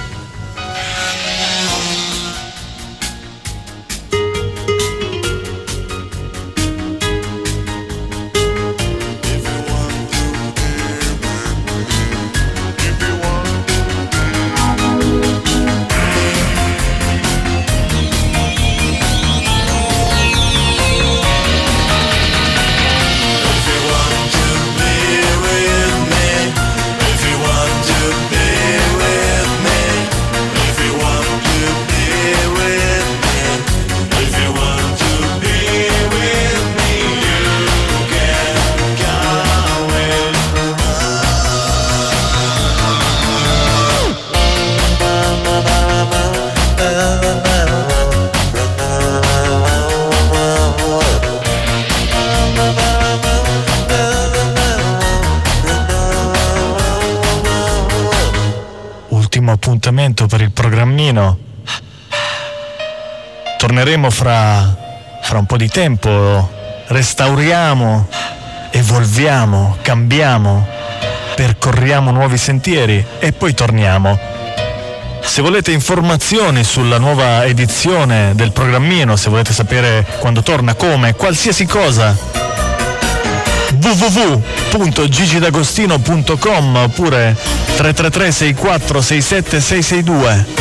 Appuntamento per il programmino. Torneremo fra, fra un po' di tempo, restauriamo, evolviamo, cambiamo, percorriamo nuovi sentieri e poi torniamo. Se volete informazioni sulla nuova edizione del programmino, se volete sapere quando torna, come, qualsiasi cosa, w w w punto gigi d'agostino punto com oppure tre tre tre sei quattro sei sette sei sei due.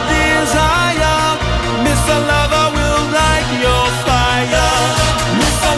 Mister Lover will light your fire. Mister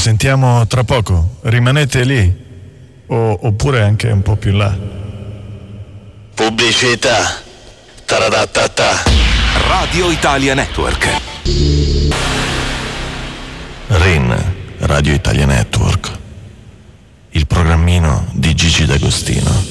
sentiamo tra poco, rimanete lì o, oppure anche un po' più in là. Pubblicità. Taradatata. Radio Italia Network. R I N, Radio Italia Network. Il programmino di Gigi D'Agostino.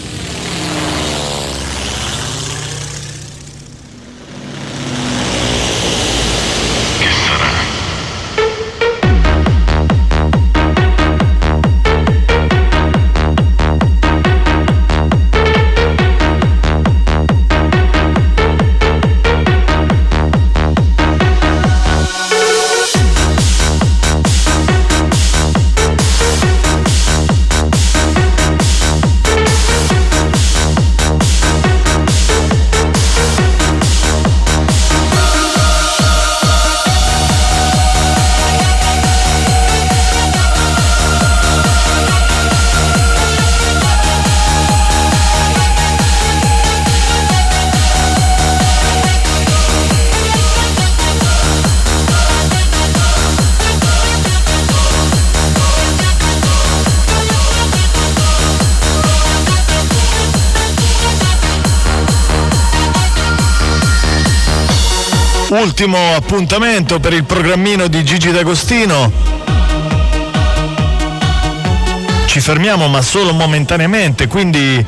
Ultimo appuntamento per il programmino di Gigi D'Agostino. Ci fermiamo ma solo momentaneamente, quindi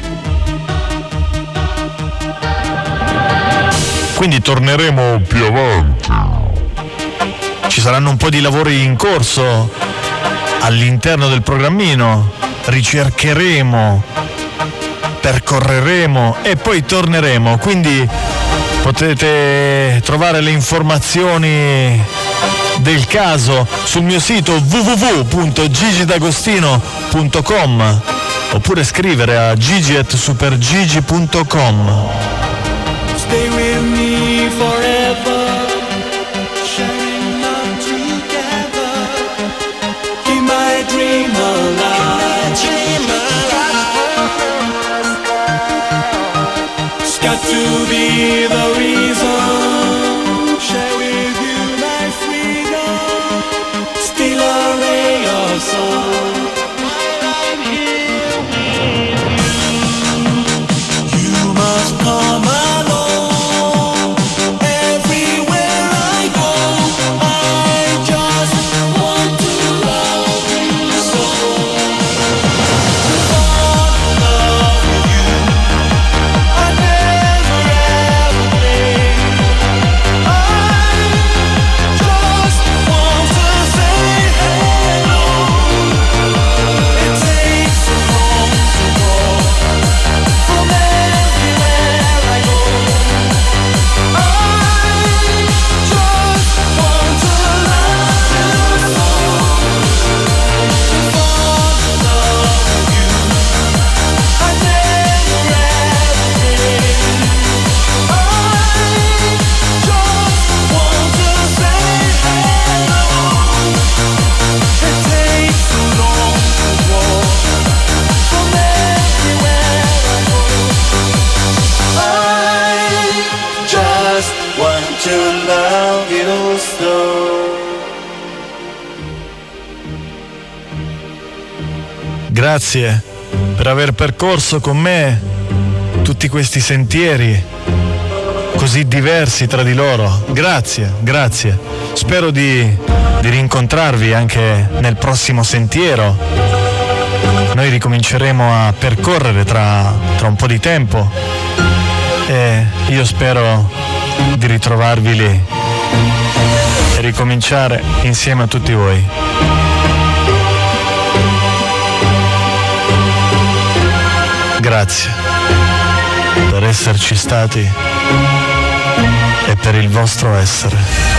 quindi torneremo più avanti. Ci saranno un po' di lavori in corso all'interno del programmino, ricercheremo, percorreremo e poi torneremo, quindi potete trovare le informazioni del caso sul mio sito w w w punto gigi d'agostino punto com oppure scrivere a gigi at supergigi punto com. Stay with me forever, sharing love together. Keep my dream alive. Dream alive. It's got to be the reason. Share with you my freedom. Still a ray of sun. While I'm here with you, you must come along. Everywhere I go, I just want to love you so. To fall in love with you, I never ever played. I just want to say hello. It takes so long to walk from everywhere I go. I just want to love you so. To fall in love with you, I never ever did. I just want to say hello. It takes so long to walk from everywhere I go. I just want to love you so. Grazie per aver percorso con me tutti questi sentieri così diversi tra di loro. Grazie, grazie. Spero di, di rincontrarvi anche nel prossimo sentiero. Noi ricominceremo a percorrere tra, tra un po' di tempo e io spero di ritrovarvi lì e ricominciare insieme a tutti voi. Grazie per esserci stati e per il vostro essere.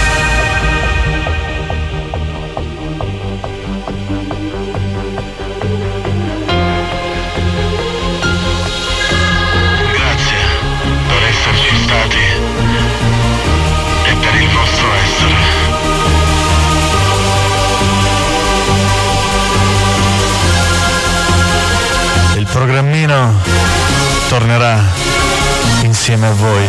Grazie per esserci stati e per il vostro essere. Il programmino tornerà insieme a voi.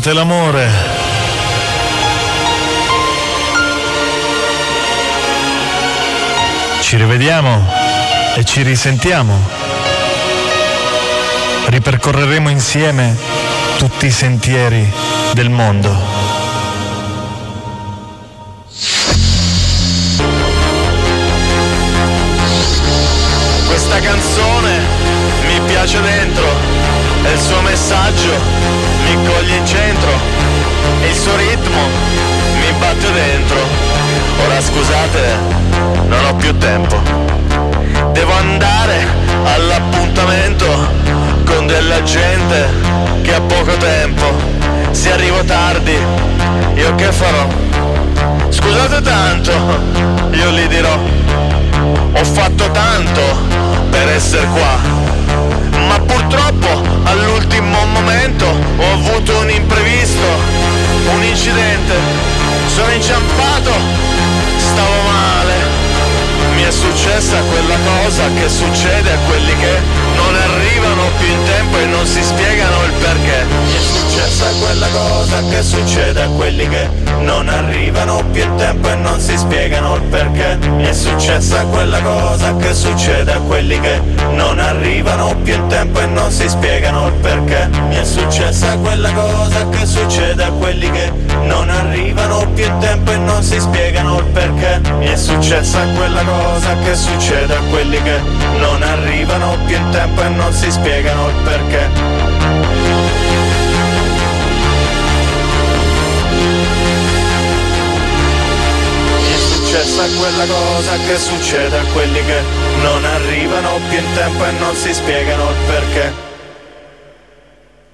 fate l'amore. Ci rivediamo e ci risentiamo. Ripercorreremo insieme tutti i sentieri del mondo. Questa canzone mi piace dentro e il suo messaggio mi coglie in centro e il suo ritmo mi batte dentro. Ora scusate, non ho più tempo, devo andare all'appuntamento con della gente che ha poco tempo. Se arrivo tardi, io che farò? Scusate tanto, io gli dirò, ho fatto tanto per essere qua, ma purtroppo all'ultimo momento ho avuto un imprevisto, un incidente, sono inciampato, stavo male. Mi è successa quella cosa che succede a quelli che non arrivano più in tempo e non si spiegano il perché. Mi è successa quella cosa che succede a quelli che non arrivano più in tempo e non si spiegano il perché. Mi è successa quella cosa che succede a quelli che non arrivano più in tempo e non si spiegano il perché. Mi è successa quella cosa che succede a quelli che non arrivano più in tempo e non si spiegano il perché. Mi è successa quella cosa che succede a quelli che non arrivano più in tempo e non si spiegano il perché. Mi è successa quella cosa che succede a quelli che non arrivano più in tempo e non si spiegano il perché.